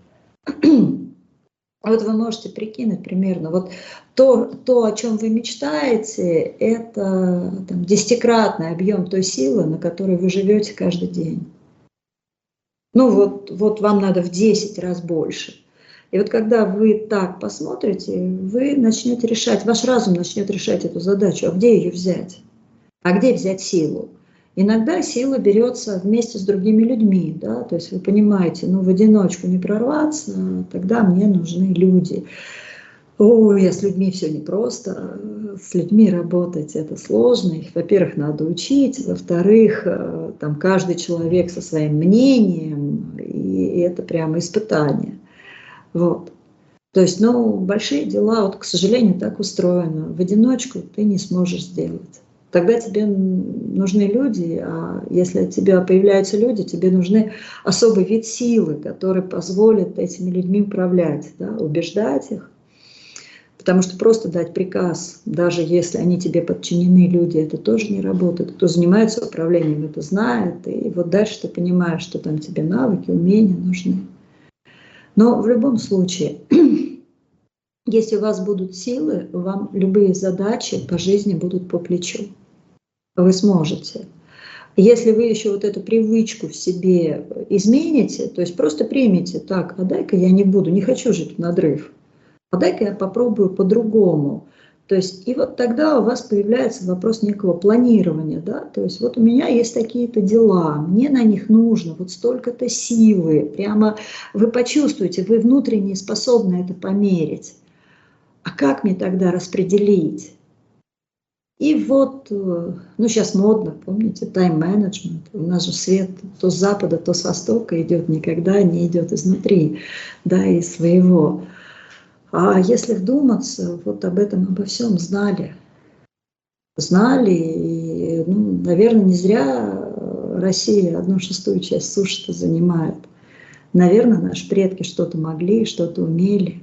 Вот вы можете прикинуть примерно, вот то, о чем вы мечтаете, это там, 10-кратный объем той силы, на которой вы живете каждый день. Ну вот вам надо в 10 раз больше. И вот когда вы так посмотрите, вы начнете решать, ваш разум начнет решать эту задачу, а где ее взять? А где взять силу? Иногда сила берется вместе с другими людьми, да, то есть вы понимаете, ну в одиночку не прорваться, тогда мне нужны люди. Ой, а с людьми все непросто, с людьми работать это сложно, их, во-первых, надо учить, во-вторых, там каждый человек со своим мнением, и это прямо испытание. Вот. То есть, ну, большие дела, вот, к сожалению, так устроено, в одиночку ты не сможешь сделать. Тогда тебе нужны люди, а если от тебя появляются люди, тебе нужны особый вид силы, который позволит этими людьми управлять, да, убеждать их. Потому что просто дать приказ, даже если они тебе подчинены, люди, это тоже не работает. Кто занимается управлением, это знает. И вот дальше ты понимаешь, что там тебе навыки, умения нужны. Но в любом случае, если у вас будут силы, вам любые задачи по жизни будут по плечу. Вы сможете. Если вы еще вот эту привычку в себе измените, то есть просто примите, так, а дай-ка я не буду, не хочу жить в надрыв, а дай-ка я попробую по-другому. То есть и вот тогда у вас появляется вопрос некого планирования, да, то есть вот у меня есть такие-то дела, мне на них нужно вот столько-то силы, прямо вы почувствуете, вы внутренне способны это померить. А как мне тогда распределить? И вот, ну сейчас модно, помните, тайм-менеджмент. У нас же свет то с запада, то с востока идет, никогда не идет изнутри, да, из своего. А если вдуматься, вот об этом, обо всем знали. Знали, и, ну, наверное, не зря Россия 1/6 часть суши-то занимает. Наверное, наши предки что-то могли, что-то умели.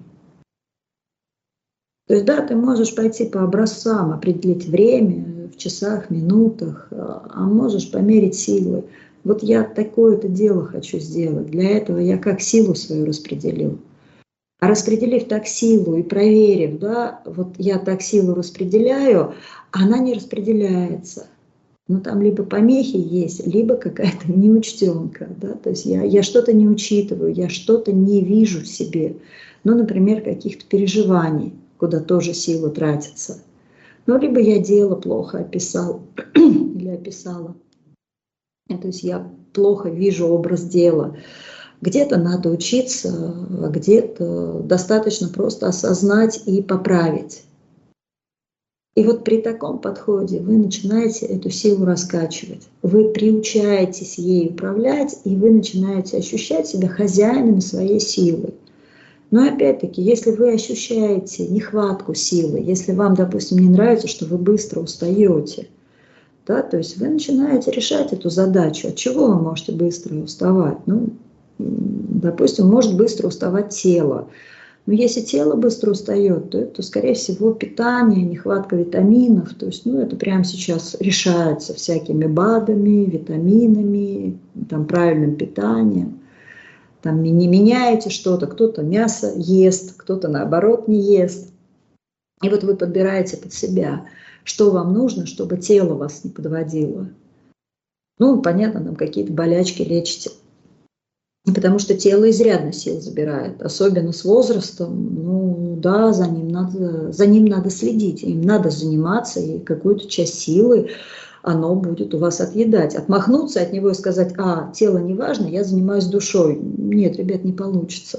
То есть, да, ты можешь пойти по образцам, определить время в часах, минутах, а можешь померить силы. Вот я такое-то дело хочу сделать, для этого я как силу свою распределил. А распределив так силу и проверив, да, вот я так силу распределяю, она не распределяется. Ну там либо помехи есть, либо какая-то неучтенка, да, то есть я что-то не учитываю, я что-то не вижу в себе. Ну, например, каких-то переживаний, куда тоже сила тратится. Ну, либо я дело плохо описал или описала. То есть я плохо вижу образ дела. Где-то надо учиться, а где-то достаточно просто осознать и поправить. И вот при таком подходе вы начинаете эту силу раскачивать. Вы приучаетесь ей управлять, и вы начинаете ощущать себя хозяином своей силы. Но опять-таки, если вы ощущаете нехватку силы, если вам, допустим, не нравится, что вы быстро устаете, да, то есть вы начинаете решать эту задачу. От чего вы можете быстро уставать? Ну, допустим, может быстро уставать тело. Но если тело быстро устает, то это, скорее всего, питание, нехватка витаминов. То есть, ну, это прямо сейчас решается всякими БАДами, витаминами, там, правильным питанием. Там не меняете что-то, кто-то мясо ест, кто-то наоборот не ест. И вот вы подбираете под себя, что вам нужно, чтобы тело вас не подводило. Ну, понятно, там какие-то болячки лечите. Потому что тело изрядно сил забирает, особенно с возрастом. Ну да, за ним надо следить, им надо заниматься, и какую-то часть силы оно будет у вас отъедать. Отмахнуться от него и сказать, а, тело не важно, я занимаюсь душой. Нет, ребят, не получится.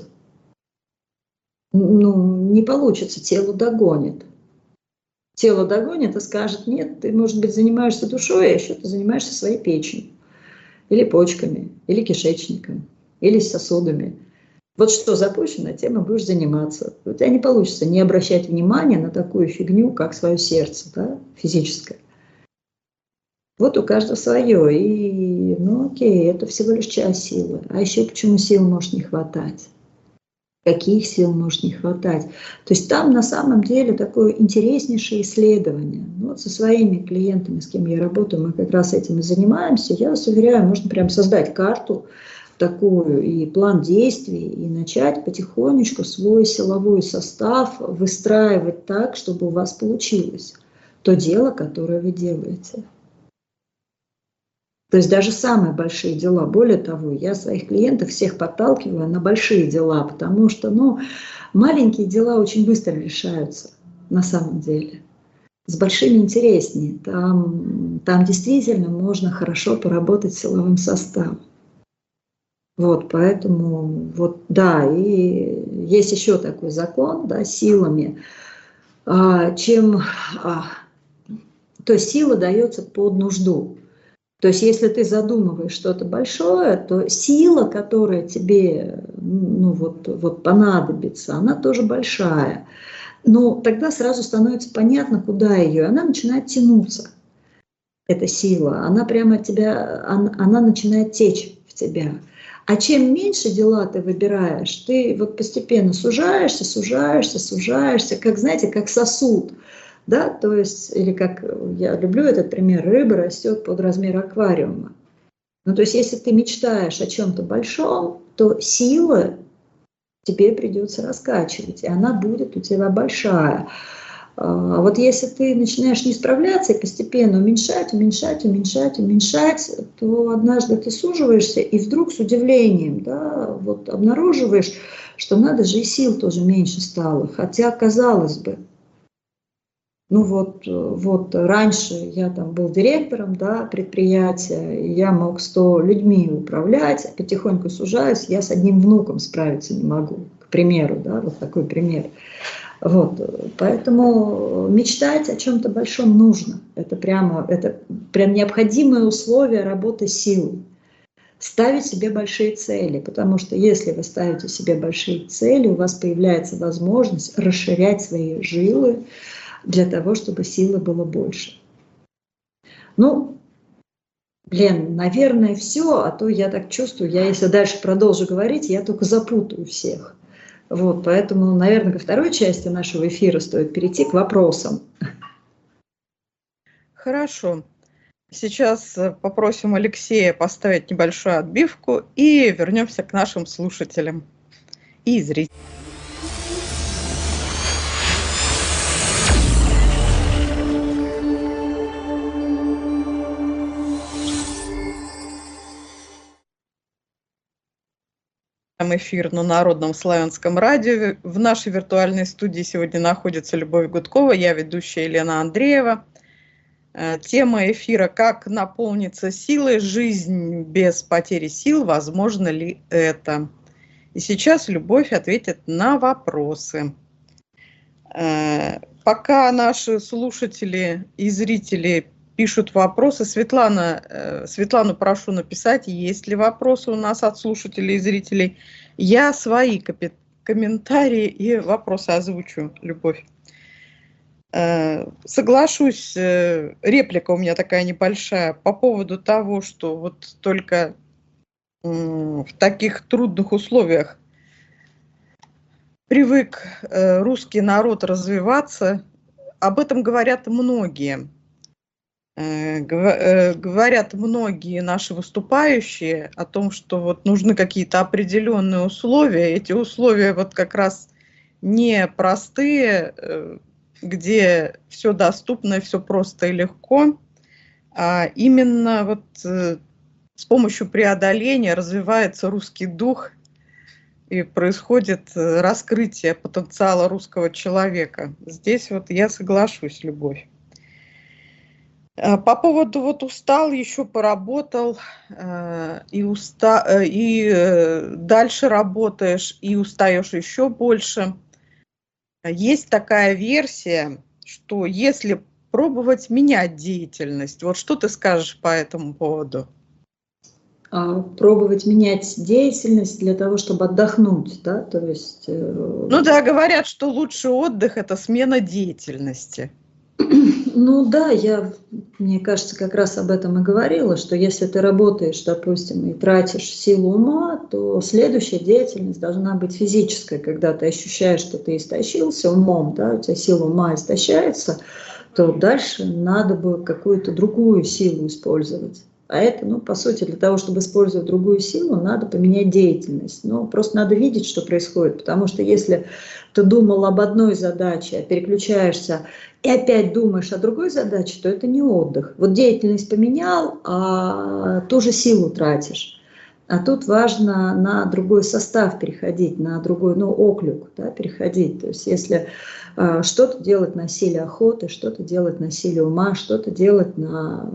Ну, не получится, тело догонит. Тело догонит и скажет, нет, ты, может быть, занимаешься душой, а еще ты занимаешься своей печенью, или почками, или кишечником. или с сосудами. Вот что запущено, тем и будешь заниматься. У тебя не получится не обращать внимания на такую фигню, как свое сердце, да, физическое. Вот у каждого свое. И, ну окей, это всего лишь часть силы. А еще почему сил может не хватать? Каких сил может не хватать? То есть там на самом деле такое интереснейшее исследование. Ну, вот со своими клиентами, с кем я работаю, мы как раз этим и занимаемся. Я вас уверяю, можно прям создать карту такую и план действий, и начать потихонечку свой силовой состав выстраивать так, чтобы у вас получилось то дело, которое вы делаете. То есть даже самые большие дела, более того, я своих клиентов всех подталкиваю на большие дела, потому что, ну, маленькие дела очень быстро решаются на самом деле. С большими интереснее. Там действительно можно хорошо поработать силовым составом. Вот, поэтому, вот, да, и есть еще такой закон, да, силами, то есть сила дается под нужду. То есть если ты задумываешь что-то большое, то сила, которая тебе, ну, вот понадобится, она тоже большая. Но тогда сразу становится понятно, куда ее, она начинает тянуться, эта сила, она прямо тебя, она начинает течь в тебя. А чем меньше дела ты выбираешь, ты вот постепенно сужаешься, как, знаете, как сосуд, да, то есть, или как, я люблю этот пример, рыба растет под размер аквариума. Ну, то есть, если ты мечтаешь о чем-то большом, то сила тебе придется раскачивать, и она будет у тебя большая. А вот если ты начинаешь не справляться и постепенно уменьшать, то однажды ты суживаешься и вдруг с удивлением, да, вот обнаруживаешь, что надо же и сил тоже меньше стало. Хотя, казалось бы, ну вот раньше я там был директором, да, предприятия, и я мог 100 людьми управлять, а потихоньку сужаюсь, я с одним внуком справиться не могу, к примеру, да, вот такой пример. Вот, поэтому мечтать о чем-то большом нужно. Это прям необходимое условие работы силы. Ставить себе большие цели, потому что если вы ставите себе большие цели, у вас появляется возможность расширять свои жилы для того, чтобы силы было больше. Ну, наверное, все, а то я так чувствую, если дальше продолжу говорить, я только запутаю всех. Вот, поэтому, наверное, ко второй части нашего эфира стоит перейти к вопросам. Хорошо. Сейчас попросим Алексея поставить небольшую отбивку и вернемся к нашим слушателям и зрителям. Эфир на Народном славянском радио. В нашей виртуальной студии сегодня находится Любовь Гудкова, я ведущая Елена Андреева. Тема эфира «Как наполниться силой? Жизнь без потери сил. Возможно ли это?» И сейчас Любовь ответит на вопросы. Пока наши слушатели и зрители пишут вопросы, Светлану прошу написать, есть ли вопросы у нас от слушателей и зрителей. Я свои комментарии и вопросы озвучу, Любовь. Соглашусь, реплика у меня такая небольшая по поводу того, что вот только в таких трудных условиях привык русский народ развиваться. Об этом говорят многие. Говорят многие наши выступающие о том, что вот нужны какие-то определенные условия. Эти условия вот как раз не простые, где все доступно, все просто и легко, а именно вот с помощью преодоления развивается русский дух и происходит раскрытие потенциала русского человека. Здесь вот я соглашусь, Любовь. По поводу вот устал, еще поработал, и дальше работаешь, и устаешь еще больше. Есть такая версия, что если пробовать менять деятельность, вот что ты скажешь по этому поводу? пробовать менять деятельность для того, чтобы отдохнуть, да, то есть... Ну да, говорят, что лучший отдых – это смена деятельности. Ну да, мне кажется, как раз об этом и говорила, что если ты работаешь, допустим, и тратишь силу ума, то следующая деятельность должна быть физическая, когда ты ощущаешь, что ты истощился умом, да, у тебя сила ума истощается, то дальше надо бы какую-то другую силу использовать. А это, ну, по сути, для того, чтобы использовать другую силу, надо поменять деятельность. Но просто надо видеть, что происходит, потому что если ты думал об одной задаче, а переключаешься и опять думаешь о другой задаче, то это не отдых. Вот деятельность поменял, а ту же силу тратишь. А тут важно на другой состав переходить, на другой, ну, оклюк, да, переходить. То есть если что-то делать на силе охоты, что-то делать на силе ума, что-то делать на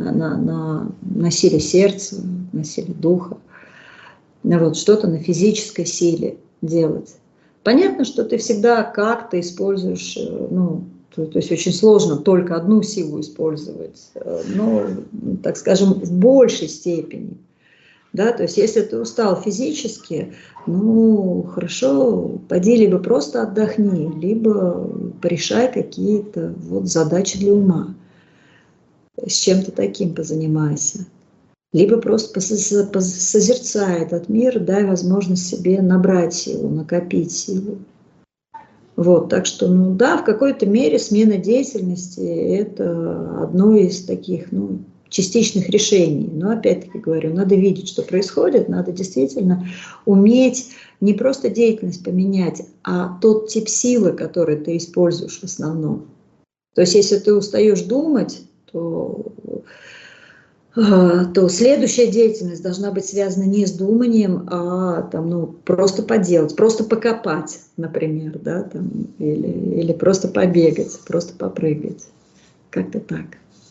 силе сердца, на силе духа, вот, что-то на физической силе делать. Понятно, что ты всегда как-то используешь, ну, то есть очень сложно только одну силу использовать, но, так скажем, в большей степени. Да, то есть если ты устал физически, ну хорошо, пойди либо просто отдохни, либо порешай какие-то вот задачи для ума, с чем-то таким позанимайся. Либо просто созерцай этот мир, дай возможность себе набрать силу, накопить силу. Вот, так что, ну да, в какой-то мере смена деятельности – это одно из таких, ну, частичных решений. Но опять-таки говорю, надо видеть, что происходит, надо действительно уметь не просто деятельность поменять, а тот тип силы, который ты используешь в основном. То есть если ты устаешь думать, то следующая деятельность должна быть связана не с думанием, а там, ну, просто поделать, просто покопать, например, да, там, или просто побегать, просто попрыгать. Как-то так.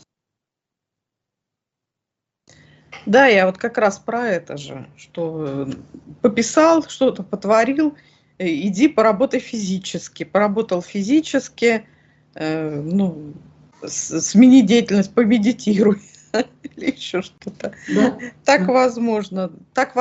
Да, я вот как раз про это же, что пописал, что-то потворил, иди поработай физически. Поработал физически, ну, смени деятельность, помедитируй или еще что-то. Да? Так возможно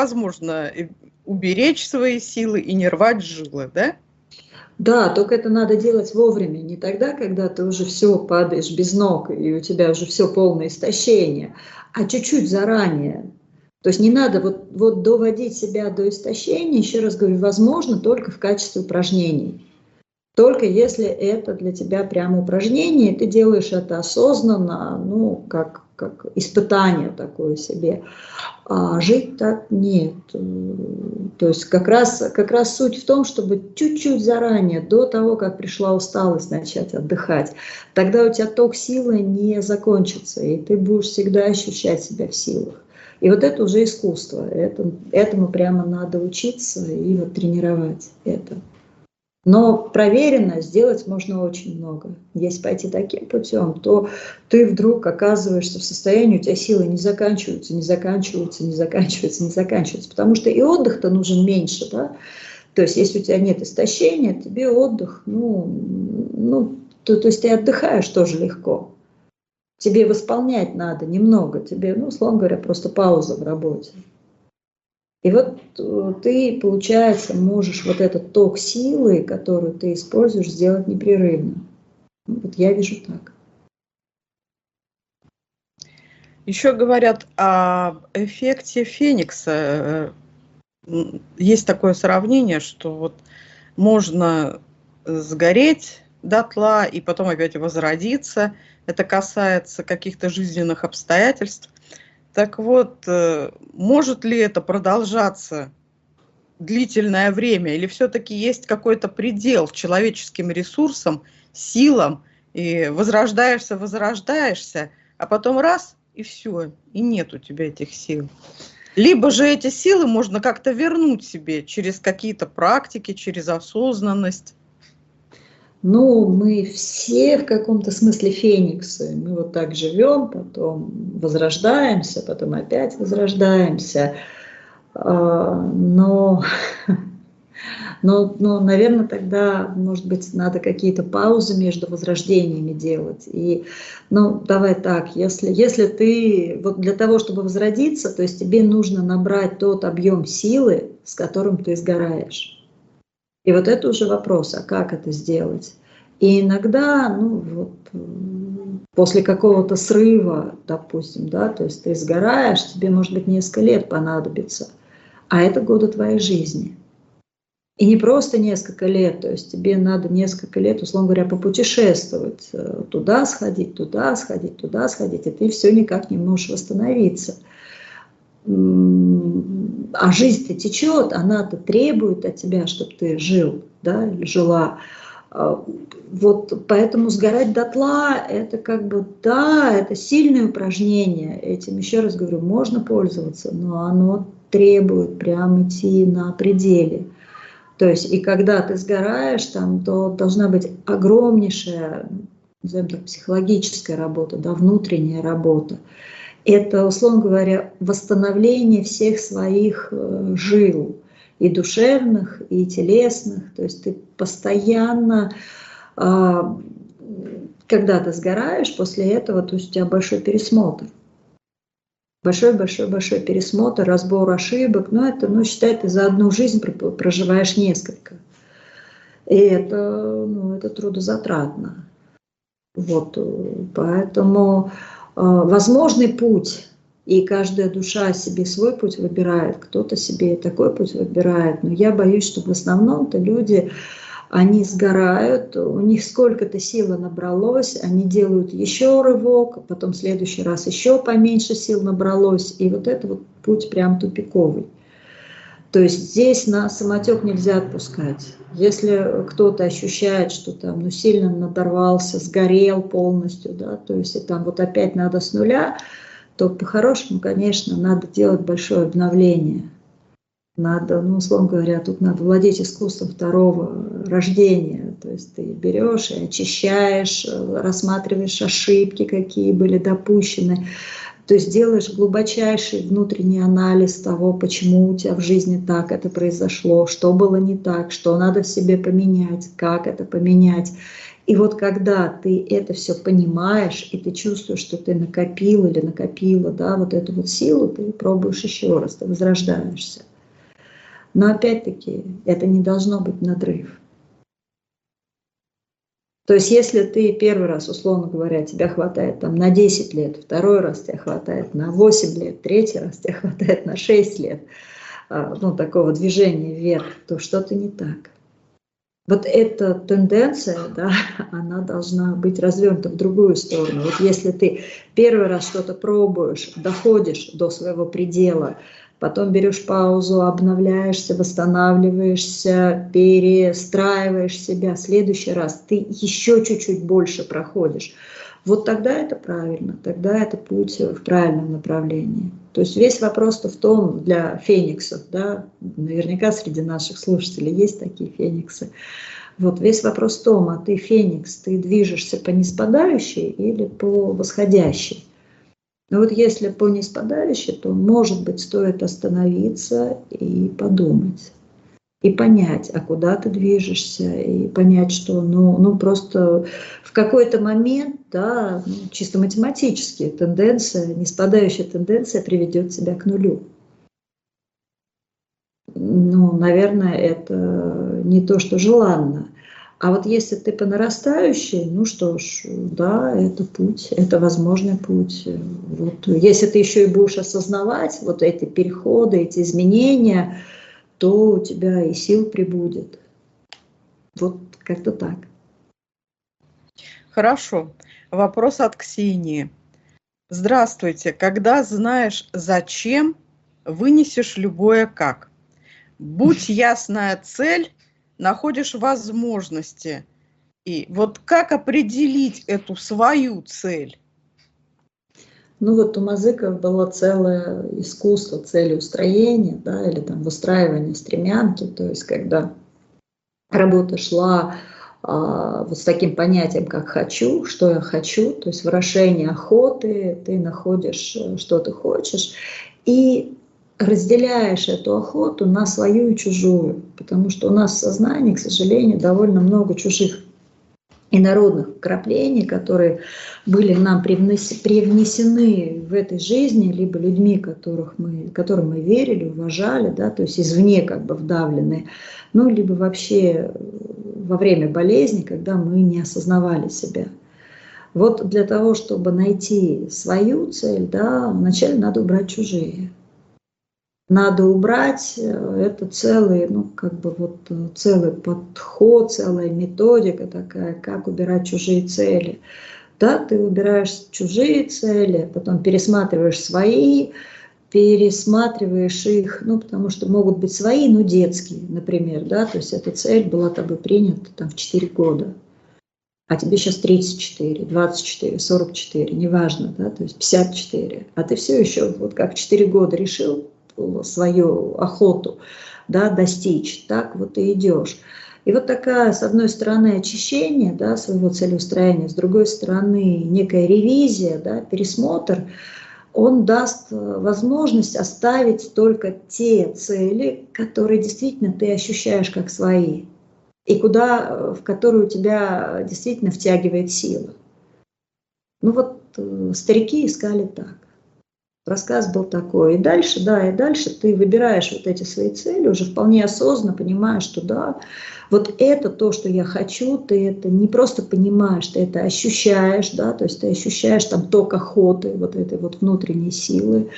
уберечь свои силы и не рвать жилы, да? Да, только это надо делать вовремя, не тогда, когда ты уже все падаешь без ног, и у тебя уже все полное истощение, а чуть-чуть заранее. То есть не надо вот доводить себя до истощения, еще раз говорю, возможно, только в качестве упражнений. Только если это для тебя прямо упражнение, ты делаешь это осознанно, ну, как испытание такое себе. А жить так нет. То есть как раз суть в том, чтобы чуть-чуть заранее, до того, как пришла усталость, начать отдыхать. Тогда у тебя ток силы не закончится, и ты будешь всегда ощущать себя в силах. И вот это уже искусство. Этому прямо надо учиться и вот тренировать это. Но проверенно сделать можно очень много. Если пойти таким путем, то ты вдруг оказываешься в состоянии, у тебя силы не заканчиваются, потому что и отдых-то нужен меньше, да? То есть если у тебя нет истощения, тебе отдых, то есть ты отдыхаешь тоже легко. Тебе восполнять надо немного, тебе, ну, условно говоря, просто пауза в работе. И вот ты, получается, можешь вот этот ток силы, которую ты используешь, сделать непрерывно. Вот я вижу так. Еще говорят об эффекте Феникса. Есть такое сравнение, что вот можно сгореть дотла и потом опять возродиться. Это касается каких-то жизненных обстоятельств. Так вот, может ли это продолжаться длительное время, или все-таки есть какой-то предел человеческим ресурсам, силам, и возрождаешься, а потом раз, и все, и нет у тебя этих сил. Либо же эти силы можно как-то вернуть себе через какие-то практики, через осознанность. Ну, мы все в каком-то смысле фениксы. Мы вот так живем, потом возрождаемся, потом опять возрождаемся. Но Но, наверное, тогда, может быть, надо какие-то паузы между возрождениями делать. И, ну, давай так, если ты, вот для того, чтобы возродиться, то есть тебе нужно набрать тот объем силы, с которым ты сгораешь. И вот это уже вопрос, а как это сделать? И иногда, ну, вот, после какого-то срыва, допустим, да, то есть ты сгораешь, тебе, может быть, несколько лет понадобится, а это годы твоей жизни. И не просто несколько лет, то есть тебе надо несколько лет, условно говоря, попутешествовать, туда сходить, туда сходить, туда сходить, и ты все никак не можешь восстановиться. А жизнь-то течет, она-то требует от тебя, чтобы ты жил, да, или жила. Вот поэтому сгорать дотла, это как бы, да, это сильное упражнение, этим, еще раз говорю, можно пользоваться, но оно требует прям идти на пределе. То есть, и когда ты сгораешь, там, то должна быть огромнейшая, назовем так, психологическая работа, да, внутренняя работа. Это, условно говоря, восстановление всех своих жил, и душевных, и телесных. То есть ты постоянно, когда ты сгораешь, после этого, то есть у тебя большой пересмотр. Большой-большой-большой пересмотр, разбор ошибок. Но это, ну, считай, ты за одну жизнь проживаешь несколько. И это, ну, это трудозатратно. Вот, поэтому возможный путь, и каждая душа себе свой путь выбирает, кто-то себе такой путь выбирает, но я боюсь, что в основном-то люди, они сгорают, у них сколько-то силы набралось, они делают еще рывок, потом в следующий раз еще поменьше сил набралось, и вот это вот путь прям тупиковый. То есть здесь на самотек нельзя отпускать. Если кто-то ощущает, что там, ну, сильно надорвался, сгорел полностью, да, то есть и там вот опять надо с нуля, то по-хорошему, конечно, надо делать большое обновление. Надо, ну, условно говоря, тут надо владеть искусством второго рождения. То есть ты берешь и очищаешь, рассматриваешь ошибки, какие были допущены. То есть делаешь глубочайший внутренний анализ того, почему у тебя в жизни так это произошло, что было не так, что надо в себе поменять, как это поменять. И вот когда ты это все понимаешь, и ты чувствуешь, что ты накопил или накопила, да, вот эту вот силу, ты пробуешь еще раз, ты возрождаешься. Но опять-таки это не должно быть надрыв. То есть если ты первый раз, условно говоря, тебя хватает там на 10 лет, второй раз тебя хватает на 8 лет, третий раз тебя хватает на 6 лет, ну, такого движения вверх, то что-то не так. Вот эта тенденция, да, она должна быть развернута в другую сторону. Вот если ты первый раз что-то пробуешь, доходишь до своего предела, потом берешь паузу, обновляешься, восстанавливаешься, перестраиваешь себя. В следующий раз ты еще чуть-чуть больше проходишь. Вот тогда это правильно, тогда это путь в правильном направлении. То есть весь вопрос-то в том, для фениксов, да, наверняка среди наших слушателей есть такие фениксы. Вот весь вопрос в том, а ты феникс, ты движешься по ниспадающей или по восходящей? Но вот если по ниспадающей, то, может быть, стоит остановиться и подумать. И понять, а куда ты движешься, и понять, что, ну просто в какой-то момент, да, чисто математически тенденция, ниспадающая тенденция приведет тебя к нулю. Ну, наверное, это не то, что желанно. А вот если ты по нарастающей, ну что ж, да, это путь, это возможный путь. Вот. Если ты еще и будешь осознавать вот эти переходы, эти изменения, то у тебя и сил прибудет. Вот как-то так. Хорошо. Вопрос от Ксении. Здравствуйте. Когда знаешь зачем, вынесешь любое как. Будь ясная цель, находишь возможности. И вот как определить эту свою цель? Ну вот у Мазыков было целое искусство целеустроения, да, или там выстраивания стремянки, то есть когда работа шла вот с таким понятием, как «хочу», «что я хочу», то есть выражение охоты, ты находишь, что ты хочешь, и разделяешь эту охоту на свою и чужую, потому что у нас в сознании, к сожалению, довольно много чужих инородных вкраплений, которые были нам привнесены в этой жизни, либо людьми, которым мы верили, уважали, да, то есть извне как бы вдавленные, ну, либо вообще во время болезни, когда мы не осознавали себя. Вот для того, чтобы найти свою цель, да, вначале надо убрать чужие. Надо убрать, это целый, ну, как бы вот целый подход, целая методика такая, как убирать чужие цели. Да, ты убираешь чужие цели, потом пересматриваешь свои, пересматриваешь их, ну, потому что могут быть свои, но детские, например, да, то есть эта цель была тобой принята там в 4 года, а тебе сейчас 34, 24, 44, неважно, да, то есть 54, а ты все еще вот как 4 года решил свою охоту, да, достичь, так вот и идешь. И вот такая, с одной стороны, очищение, да, своего целеустроения, с другой стороны, некая ревизия, да, пересмотр, он даст возможность оставить только те цели, которые действительно ты ощущаешь как свои, и в которые у тебя действительно втягивает сила. Ну вот старики искали так. Рассказ был такой. И дальше, да, и дальше ты выбираешь вот эти свои цели, уже вполне осознанно понимаешь, что да, вот это то, что я хочу, ты это не просто понимаешь, ты это ощущаешь, да, то есть ты ощущаешь там ток охоты, вот этой вот внутренней силы.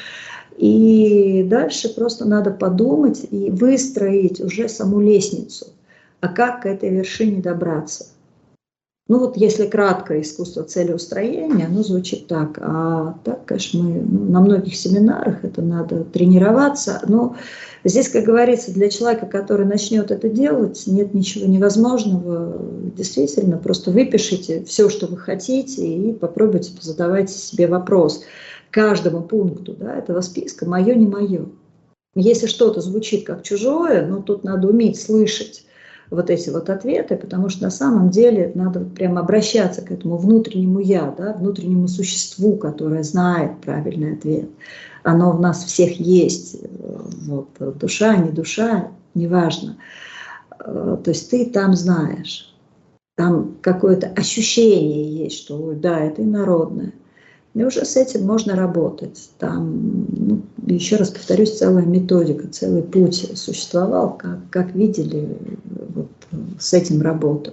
И дальше просто надо подумать и выстроить уже саму лестницу. А как к этой вершине добраться? Ну вот если кратко искусство целеустроения, оно звучит так. А так, конечно, на многих семинарах это надо тренироваться. Но здесь, как говорится, для человека, который начнет это делать, нет ничего невозможного. Действительно, просто выпишите все, что вы хотите, и попробуйте задавать себе вопрос каждому пункту, да, этого списка «моё, не моё». Если что-то звучит как чужое, ну тут надо уметь слышать вот эти вот ответы, потому что на самом деле надо прямо обращаться к этому внутреннему «я», да, внутреннему существу, которое знает правильный ответ. Оно в нас всех есть, вот, душа, не душа, неважно. То есть ты там знаешь, там какое-то ощущение есть, что да, это инородное. И уже с этим можно работать. Там, ну, еще раз повторюсь, целая методика, целый путь существовал, как видели, вот, с этим работу,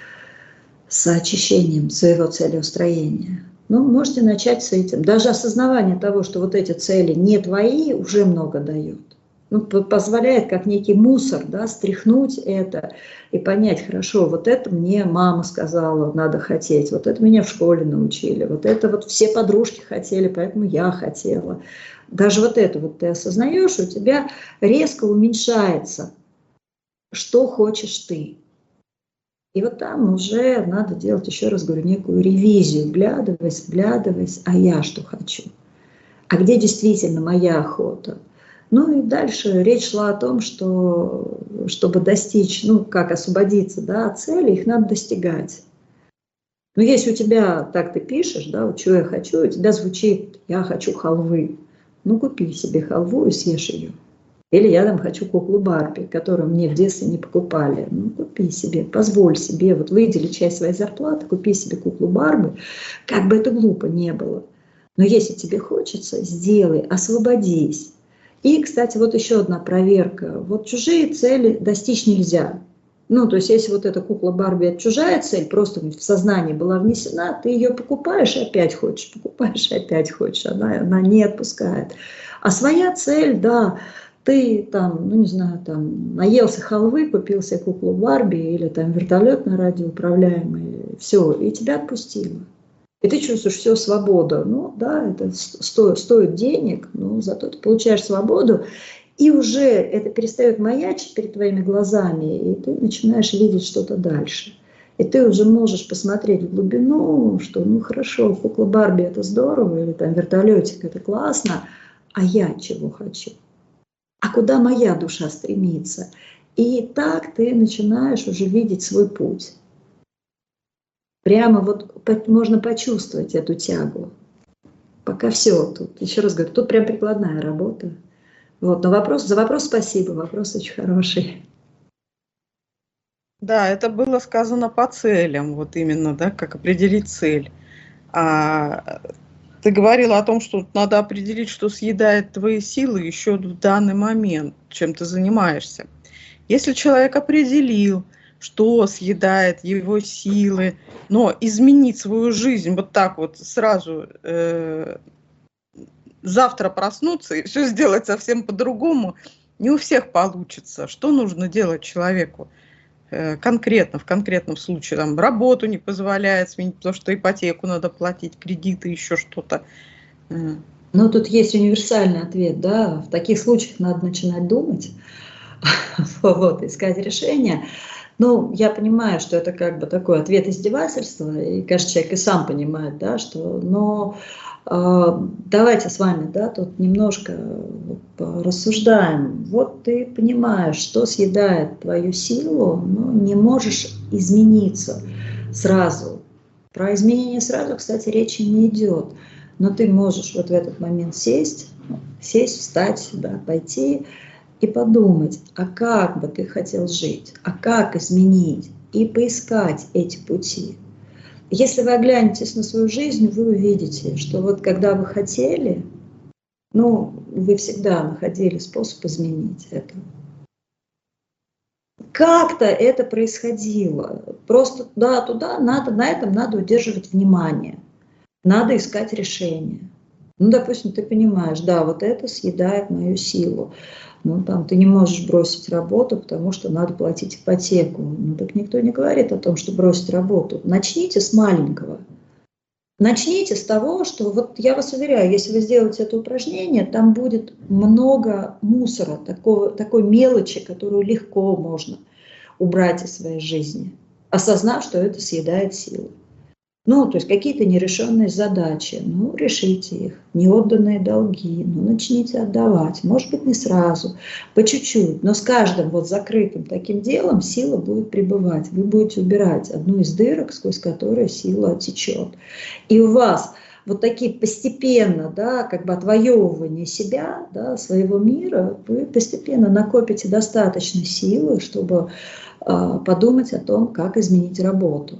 с очищением своего целеустроения. Ну, можете начать с этим. Даже осознавание того, что вот эти цели не твои, уже много дает. Ну, позволяет, как некий мусор, да, стряхнуть это и понять, хорошо, вот это мне мама сказала, надо хотеть, вот это меня в школе научили, вот это вот все подружки хотели, поэтому я хотела. Даже вот это вот ты осознаешь, у тебя резко уменьшается, что хочешь ты. И вот там уже надо делать, еще раз говорю, некую ревизию, вглядываясь, а я что хочу? А где действительно моя охота? Ну и дальше речь шла о том, что чтобы достичь, ну как освободиться, да, от цели, их надо достигать. Но если у тебя, так ты пишешь, да, вот что я хочу, у тебя звучит «я хочу халвы». Ну купи себе халву и съешь ее. Или я там хочу куклу Барби, которую мне в детстве не покупали. Ну купи себе, позволь себе, вот выдели часть своей зарплаты, купи себе куклу Барби, как бы это глупо не было. Но если тебе хочется, сделай, освободись. И, кстати, вот еще одна проверка. Вот чужие цели достичь нельзя. Ну, то есть, если вот эта кукла Барби, это чужая цель, просто в сознание была внесена, ты ее покупаешь и опять хочешь, покупаешь и опять хочешь, она не отпускает. А своя цель, да, ты там, ну не знаю, там наелся халвы, купил себе куклу Барби или там вертолет на радиоуправляемый, все, и тебя отпустило. И ты чувствуешь, все, свобода. Ну да, это стоит денег, но зато ты получаешь свободу, и уже это перестает маячить перед твоими глазами, и ты начинаешь видеть что-то дальше. И ты уже можешь посмотреть в глубину, что ну хорошо, кукла Барби это здорово, или там вертолетик это классно, а я чего хочу? А куда моя душа стремится? И так ты начинаешь уже видеть свой путь. Прямо вот можно почувствовать эту тягу. Пока все, тут, еще раз говорю, тут прям прикладная работа. Вот, но за вопрос спасибо, вопрос очень хороший. Да, это было сказано по целям, вот именно, да, как определить цель. А ты говорила о том, что надо определить, что съедает твои силы еще в данный момент, чем ты занимаешься. Если человек определил, что съедает его силы, но изменить свою жизнь вот так вот сразу, завтра проснуться и все сделать совсем по-другому, не у всех получится. Что нужно делать человеку? Конкретно, в конкретном случае, там, работу не позволяет сменить, потому что ипотеку надо платить, кредиты, еще что-то. Ну, тут есть универсальный ответ, да, в таких случаях надо начинать думать, вот, искать решение. Ну, я понимаю, что это как бы такой ответ издевательства, и, кажется, человек и сам понимает, да, что, но давайте с вами, да, тут немножко рассуждаем. Вот ты понимаешь, что съедает твою силу, но не можешь измениться сразу. Про изменение сразу, кстати, речи не идет. Но ты можешь вот в этот момент сесть, встать, да, пойти и подумать, а как бы ты хотел жить, а как изменить, и поискать эти пути. Если вы оглянетесь на свою жизнь, вы увидите, что вот когда вы хотели, ну, вы всегда находили способ изменить это. Как-то это происходило. Просто туда надо, на этом надо удерживать внимание. Надо искать решение. Ну, допустим, ты понимаешь, да, вот это съедает мою силу. Ну, там, ты не можешь бросить работу, потому что надо платить ипотеку. Ну, так никто не говорит о том, что бросить работу. Начните с маленького. Начните с того, что, вот я вас уверяю, если вы сделаете это упражнение, там будет много мусора, такой мелочи, которую легко можно убрать из своей жизни, осознав, что это съедает силы. Ну, то есть какие-то нерешенные задачи, ну, решите их, неотданные долги, ну, начните отдавать, может быть, не сразу, по чуть-чуть, но с каждым вот закрытым таким делом сила будет пребывать, вы будете убирать одну из дырок, сквозь которую сила течет. И у вас вот такие постепенно, да, как бы отвоевывание себя, да, своего мира, вы постепенно накопите достаточно силы, чтобы подумать о том, как изменить работу.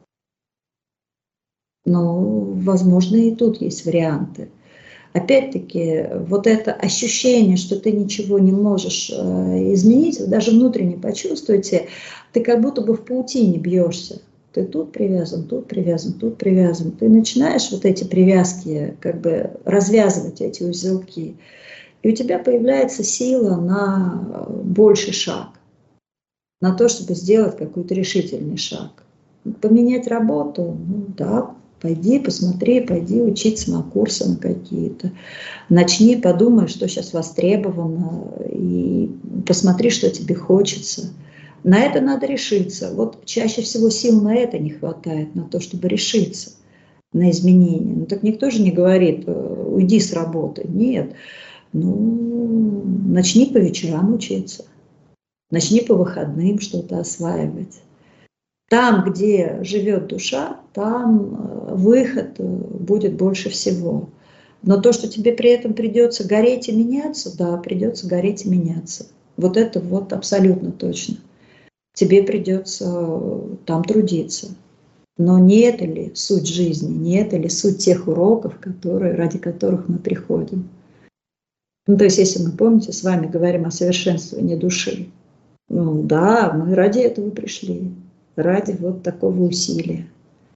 Но, возможно, и тут есть варианты. Опять-таки, вот это ощущение, что ты ничего не можешь изменить, вы даже внутренне почувствуете, ты как будто бы в паутине бьешься. Ты тут привязан, тут привязан, тут привязан. Ты начинаешь вот эти привязки, как бы развязывать эти узелки. И у тебя появляется сила на больший шаг, на то, чтобы сделать какой-то решительный шаг. Поменять работу, ну да, пойди, посмотри, пойди учиться на курсы на какие-то. Начни, подумай, что сейчас востребовано, и посмотри, что тебе хочется. На это надо решиться. Вот чаще всего сил на это не хватает, на то, чтобы решиться на изменения. Ну так никто же не говорит, уйди с работы. Нет. Ну, начни по вечерам учиться. Начни по выходным что-то осваивать. Там, где живет душа, там выход будет больше всего. Но то, что тебе при этом придется гореть и меняться, да, придется гореть и меняться. Вот это вот абсолютно точно. Тебе придется там трудиться. Но не это ли суть жизни, не это ли суть тех уроков, ради которых мы приходим? Ну, то есть, если мы, помните, с вами говорим о совершенствовании души, ну да, мы ради этого пришли. Ради вот такого усилия.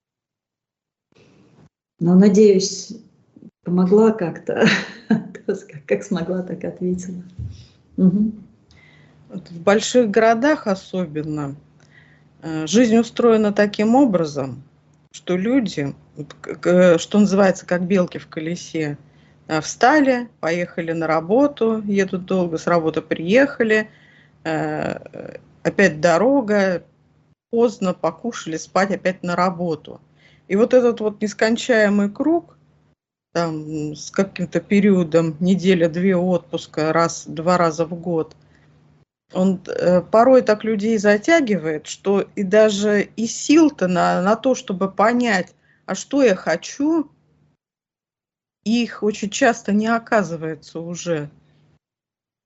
Но, надеюсь, помогла как-то, как смогла, так ответила. Угу. В больших городах особенно жизнь устроена таким образом, что люди, что называется, как белки в колесе, встали, поехали на работу, едут долго, с работы приехали, опять дорога, поздно, покушали, спать, опять на работу. И вот этот вот нескончаемый круг, там, с каким-то периодом, неделя-две отпуска, два раза в год, он порой так людей затягивает, что и даже и сил-то на то, чтобы понять, а что я хочу, их очень часто не оказывается уже.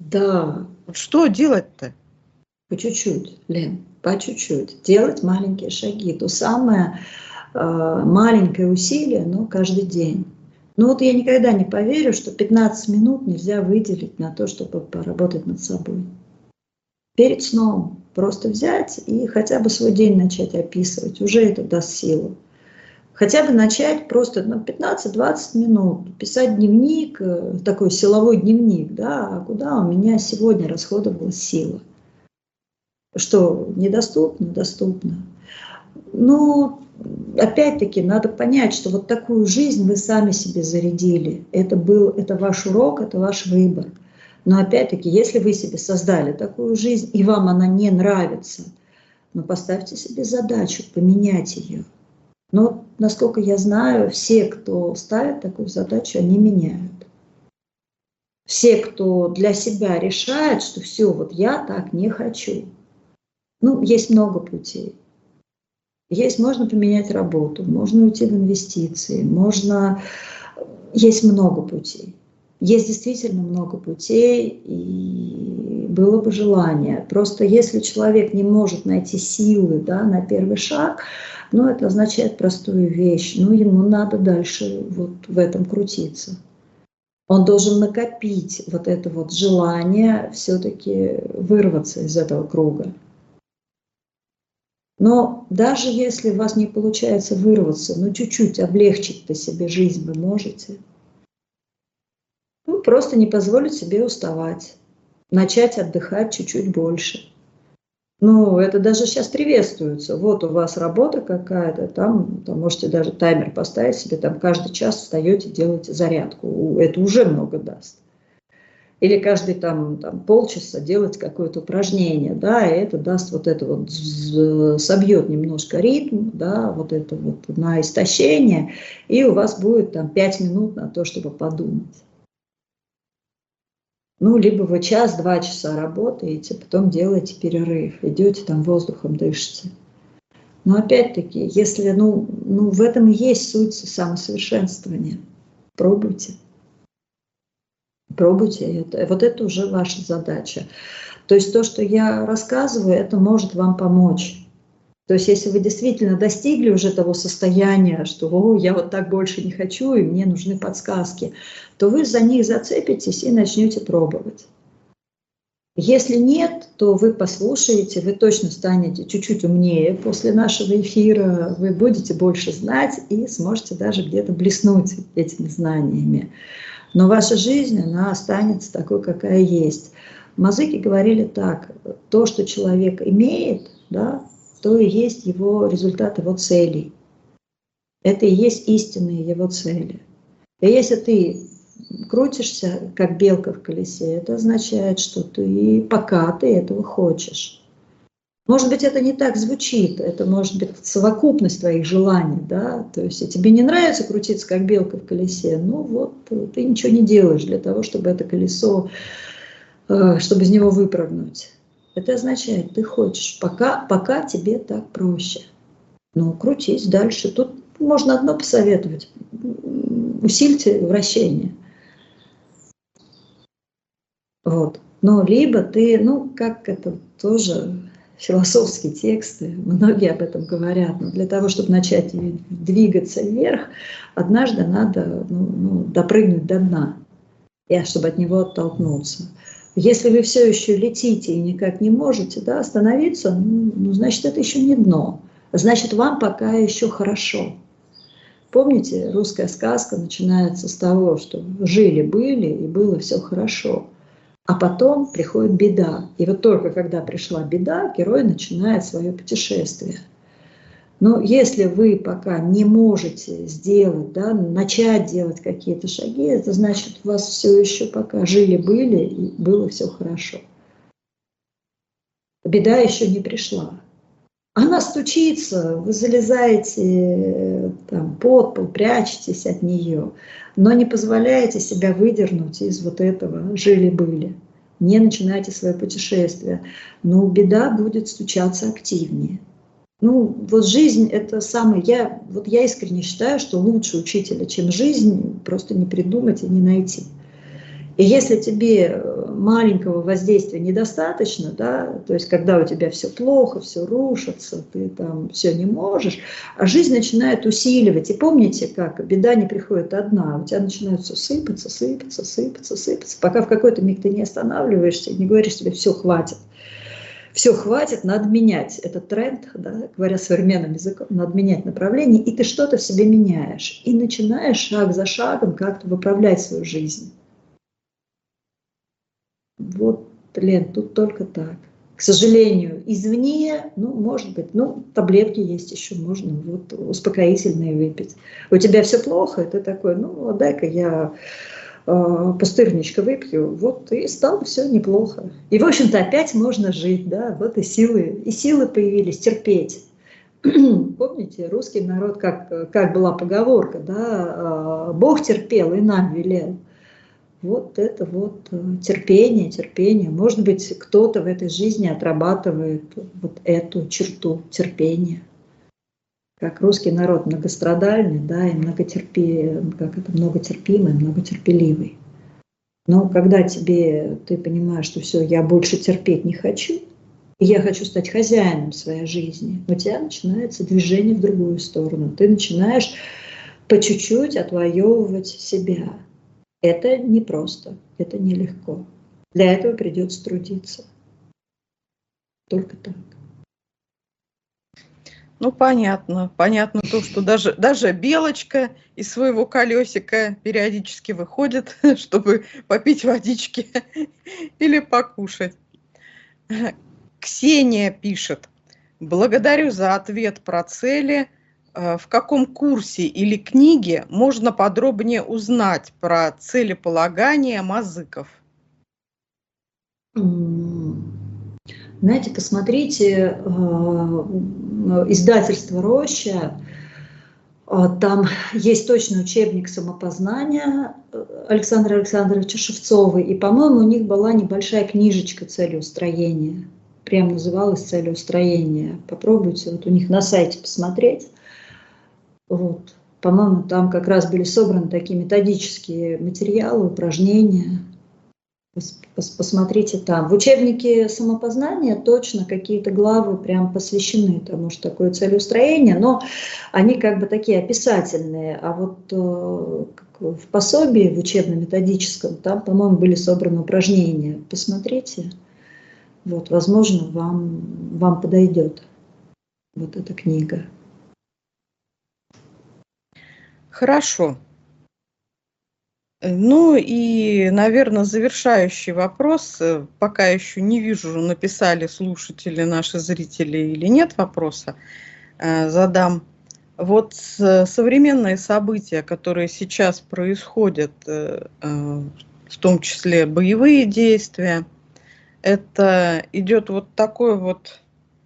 Да. Вот что делать-то? По чуть-чуть, Лен, по чуть-чуть. Делать маленькие шаги. То самое маленькое усилие, но каждый день. Ну вот я никогда не поверю, что 15 минут нельзя выделить на то, чтобы поработать над собой. Перед сном просто взять и хотя бы свой день начать описывать. Уже это даст силу. Хотя бы начать просто 15-20 минут, писать дневник, такой силовой дневник, да, куда у меня сегодня расходовалась сила. Что недоступно? Доступно. Но опять-таки надо понять, что вот такую жизнь вы сами себе зарядили. Это ваш урок, это ваш выбор. Но опять-таки, если вы себе создали такую жизнь, и вам она не нравится, ну поставьте себе задачу поменять ее. Но, насколько я знаю, все, кто ставит такую задачу, они меняют. Все, кто для себя решает, что все, вот я так не хочу. Ну, есть много путей. Можно поменять работу, можно уйти в инвестиции, есть много путей. Есть действительно много путей, и было бы желание. Просто если человек не может найти силы, да, на первый шаг, ну, это означает простую вещь. Ну, ему надо дальше вот в этом крутиться. Он должен накопить вот это вот желание все-таки вырваться из этого круга. Но даже если у вас не получается вырваться, ну чуть-чуть облегчить-то себе жизнь вы можете. Ну, просто не позволить себе уставать, начать отдыхать чуть-чуть больше. Ну, это даже сейчас приветствуется. Вот у вас работа какая-то, там можете даже таймер поставить себе, там каждый час встаете, делаете зарядку. Это уже много даст. Или каждый там полчаса делать какое-то упражнение, да, и это даст вот это вот, собьет немножко ритм, да, вот это вот на истощение, и у вас будет там 5 минут на то, чтобы подумать. Ну, либо вы 1-2 часа работаете, потом делаете перерыв, идете там воздухом дышите. Но опять-таки, если, в этом и есть суть самосовершенствования. Пробуйте. Пробуйте это. Вот это уже ваша задача. То есть то, что я рассказываю, это может вам помочь. То есть если вы действительно достигли уже того состояния, что я вот так больше не хочу, и мне нужны подсказки, то вы за них зацепитесь и начнете пробовать. Если нет, то вы послушаете, вы точно станете чуть-чуть умнее после нашего эфира, вы будете больше знать и сможете даже где-то блеснуть этими знаниями. Но ваша жизнь, она останется такой, какая есть. Мазыки говорили так: то, что человек имеет, да, то и есть его результат его целей. Это и есть истинные его цели. И если ты крутишься, как белка в колесе, это означает, что пока ты этого хочешь. Может быть, это не так звучит, это может быть совокупность твоих желаний, да, то есть тебе не нравится крутиться, как белка в колесе, ну вот, ты ничего не делаешь для того, чтобы это колесо, чтобы из него выпрыгнуть. Это означает, ты хочешь, пока тебе так проще. Ну, крутись дальше. Тут можно одно посоветовать: усильте вращение. Вот. Но либо ты, как это тоже философские тексты, многие об этом говорят, но для того, чтобы начать двигаться вверх, однажды надо допрыгнуть до дна, чтобы от него оттолкнуться. Если вы все еще летите и никак не можете, да, остановиться, значит, это еще не дно, значит, вам пока еще хорошо. Помните, русская сказка начинается с того, что жили-были и было все хорошо. А потом приходит беда. И вот только когда пришла беда, герой начинает свое путешествие. Но если вы пока не можете сделать, да, начать делать какие-то шаги, это значит, у вас все еще пока жили-были и было все хорошо. Беда еще не пришла. Она стучится, вы залезаете под пол, прячетесь от нее, но не позволяете себя выдернуть из вот этого жили-были. Не начинайте свое путешествие. Но беда будет стучаться активнее. Вот жизнь — это самый... Я искренне считаю, что лучше учителя, чем жизнь, просто не придумать и не найти. И если тебе маленького воздействия недостаточно, да, то есть когда у тебя все плохо, все рушится, ты там все не можешь, а жизнь начинает усиливать. И помните, как беда не приходит одна, у тебя начинает все сыпаться, сыпаться, сыпаться, сыпаться, пока в какой-то миг ты не останавливаешься и не говоришь себе: все, хватит. Все, хватит, надо менять. Это тренд, да, говоря современным языком, надо менять направление, и ты что-то в себе меняешь. И начинаешь шаг за шагом как-то выправлять свою жизнь. Вот, Лен, тут только так. К сожалению, извне, ну, может быть, ну, таблетки есть еще, можно вот успокоительные выпить. У тебя все плохо, и ты такой: ну, дай-ка я пустырничка выпью, вот, и стало все неплохо. И, в общем-то, опять можно жить, да, вот и силы появились терпеть. Помните, русский народ, как была поговорка, да, Бог терпел и нам велел. Вот это вот терпение, терпение. Может быть, кто-то в этой жизни отрабатывает вот эту черту терпения. Как русский народ многострадальный, да, и многотерпимый, многотерпеливый. Но когда ты понимаешь, что все, я больше терпеть не хочу, и я хочу стать хозяином своей жизни, у тебя начинается движение в другую сторону. Ты начинаешь по чуть-чуть отвоевывать себя. Это непросто, это нелегко. Для этого придется трудиться. Только так. Ну, понятно. Понятно то, что даже белочка из своего колесика периодически выходит, чтобы попить водички или покушать. Ксения пишет: благодарю за ответ про цели. В каком курсе или книге можно подробнее узнать про целеполагание мазыков? Знаете, посмотрите издательство «Роща». Там есть точный учебник самопознания Александра Александровича Шевцова. И, по-моему, у них была небольшая книжечка «Целеустроение». Прям называлась «Целеустроение». Попробуйте вот у них на сайте посмотреть. Вот. По-моему, там как раз были собраны такие методические материалы, упражнения. Посмотрите там. В учебнике самопознания точно какие-то главы прям посвящены тому, что такое целеустроение, но они как бы такие описательные. А вот в пособии, в учебно-методическом, там, по-моему, были собраны упражнения. Посмотрите. Вот, возможно, вам подойдет вот эта книга. Хорошо. Ну и, наверное, завершающий вопрос. Пока еще не вижу, написали слушатели, наши зрители или нет вопроса. Задам. Вот современные события, которые сейчас происходят, в том числе боевые действия, это идет вот такой вот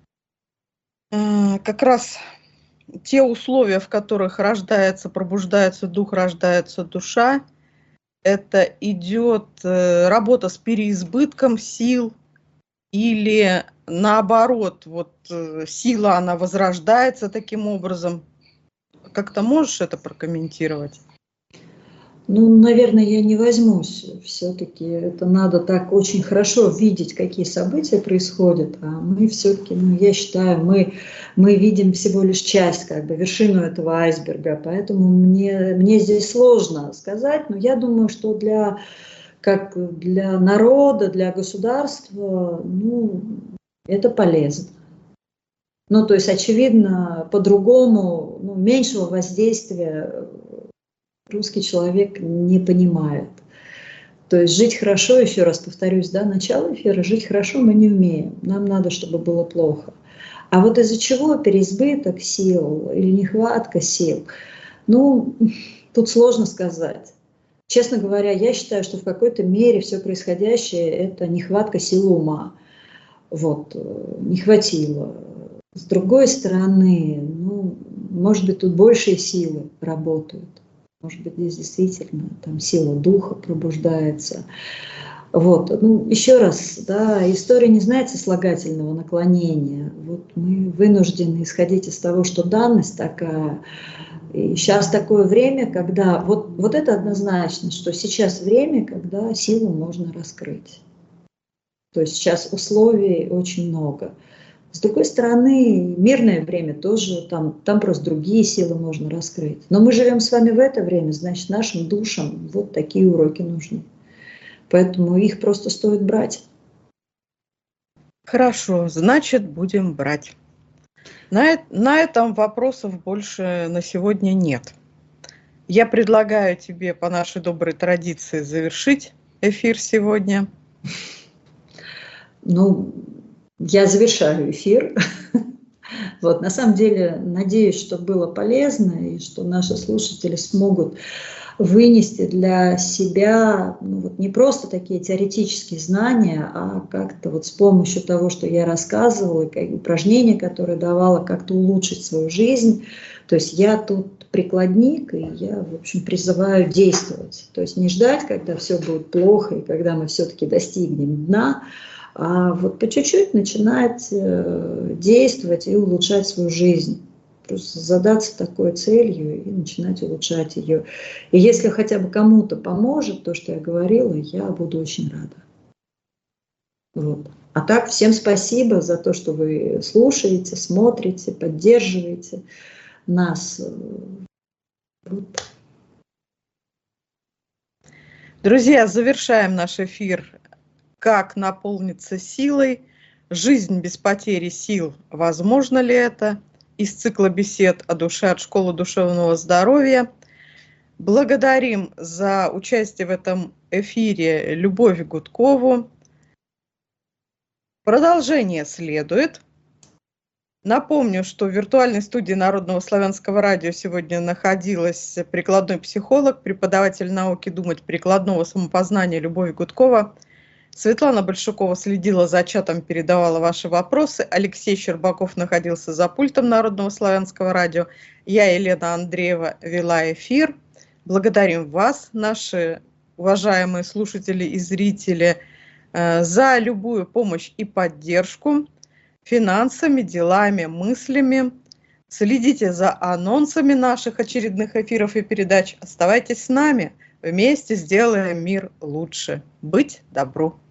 как раз те условия, в которых рождается, пробуждается дух, рождается душа. Это идет работа с переизбытком сил или наоборот, вот сила, она возрождается таким образом. Как-то можешь это прокомментировать? Ну, наверное, я не возьмусь. Все-таки это надо так очень хорошо видеть, какие события происходят. А мы все-таки, ну, я считаю, мы видим всего лишь часть, как бы, вершину этого айсберга. Поэтому мне здесь сложно сказать. Но я думаю, что для народа, для государства, ну, это полезно. Ну, то есть, очевидно, по-другому, ну, меньшего воздействия русский человек не понимает. То есть жить хорошо, еще раз повторюсь, да, начало эфира, жить хорошо мы не умеем. Нам надо, чтобы было плохо. А вот из-за чего переизбыток сил или нехватка сил, ну, тут сложно сказать. Честно говоря, я считаю, что в какой-то мере все происходящее – это нехватка сил ума. Вот, не хватило. С другой стороны, ну, может быть, тут большие силы работают. Может быть, здесь действительно там сила духа пробуждается. Вот. Ну, еще раз, да, история не знает сослагательного наклонения. Вот мы вынуждены исходить из того, что данность такая. И сейчас такое время, когда... Вот это однозначно, что сейчас время, когда силу можно раскрыть. То есть сейчас условий очень много. С другой стороны, мирное время тоже, там просто другие силы можно раскрыть. Но мы живем с вами в это время, значит, нашим душам вот такие уроки нужны. Поэтому их просто стоит брать. Хорошо, значит, будем брать. На этом вопросов больше на сегодня нет. Я предлагаю тебе по нашей доброй традиции завершить эфир сегодня. Ну, я завершаю эфир. Вот, на самом деле, надеюсь, что было полезно и что наши слушатели смогут вынести для себя вот не просто такие теоретические знания, а как-то вот с помощью того, что я рассказывала, упражнения, которые давала, как-то улучшить свою жизнь. То есть я тут прикладник, и я, в общем, призываю действовать. То есть не ждать, когда все будет плохо и когда мы все-таки достигнем дна, а вот по чуть-чуть начинать действовать и улучшать свою жизнь. Просто задаться такой целью и начинать улучшать ее. И если хотя бы кому-то поможет то, что я говорила, я буду очень рада. Вот. А так, всем спасибо за то, что вы слушаете, смотрите, поддерживаете нас. Вот. Друзья, завершаем наш эфир. Как наполниться силой? Жизнь без потери сил. Возможно ли это? Из цикла бесед о душе от школы душевного здоровья. Благодарим за участие в этом эфире Любовь Гудкову. Продолжение следует. Напомню, что в виртуальной студии Народного славянского радио сегодня находилась прикладной психолог, преподаватель науки думать прикладного самопознания Любовь Гудкова. Светлана Большакова следила за чатом, передавала ваши вопросы. Алексей Щербаков находился за пультом Народного славянского радио. Я, Елена Андреева, вела эфир. Благодарим вас, наши уважаемые слушатели и зрители, за любую помощь и поддержку финансами, делами, мыслями. Следите за анонсами наших очередных эфиров и передач. Оставайтесь с нами. Вместе сделаем мир лучше. Быть добру.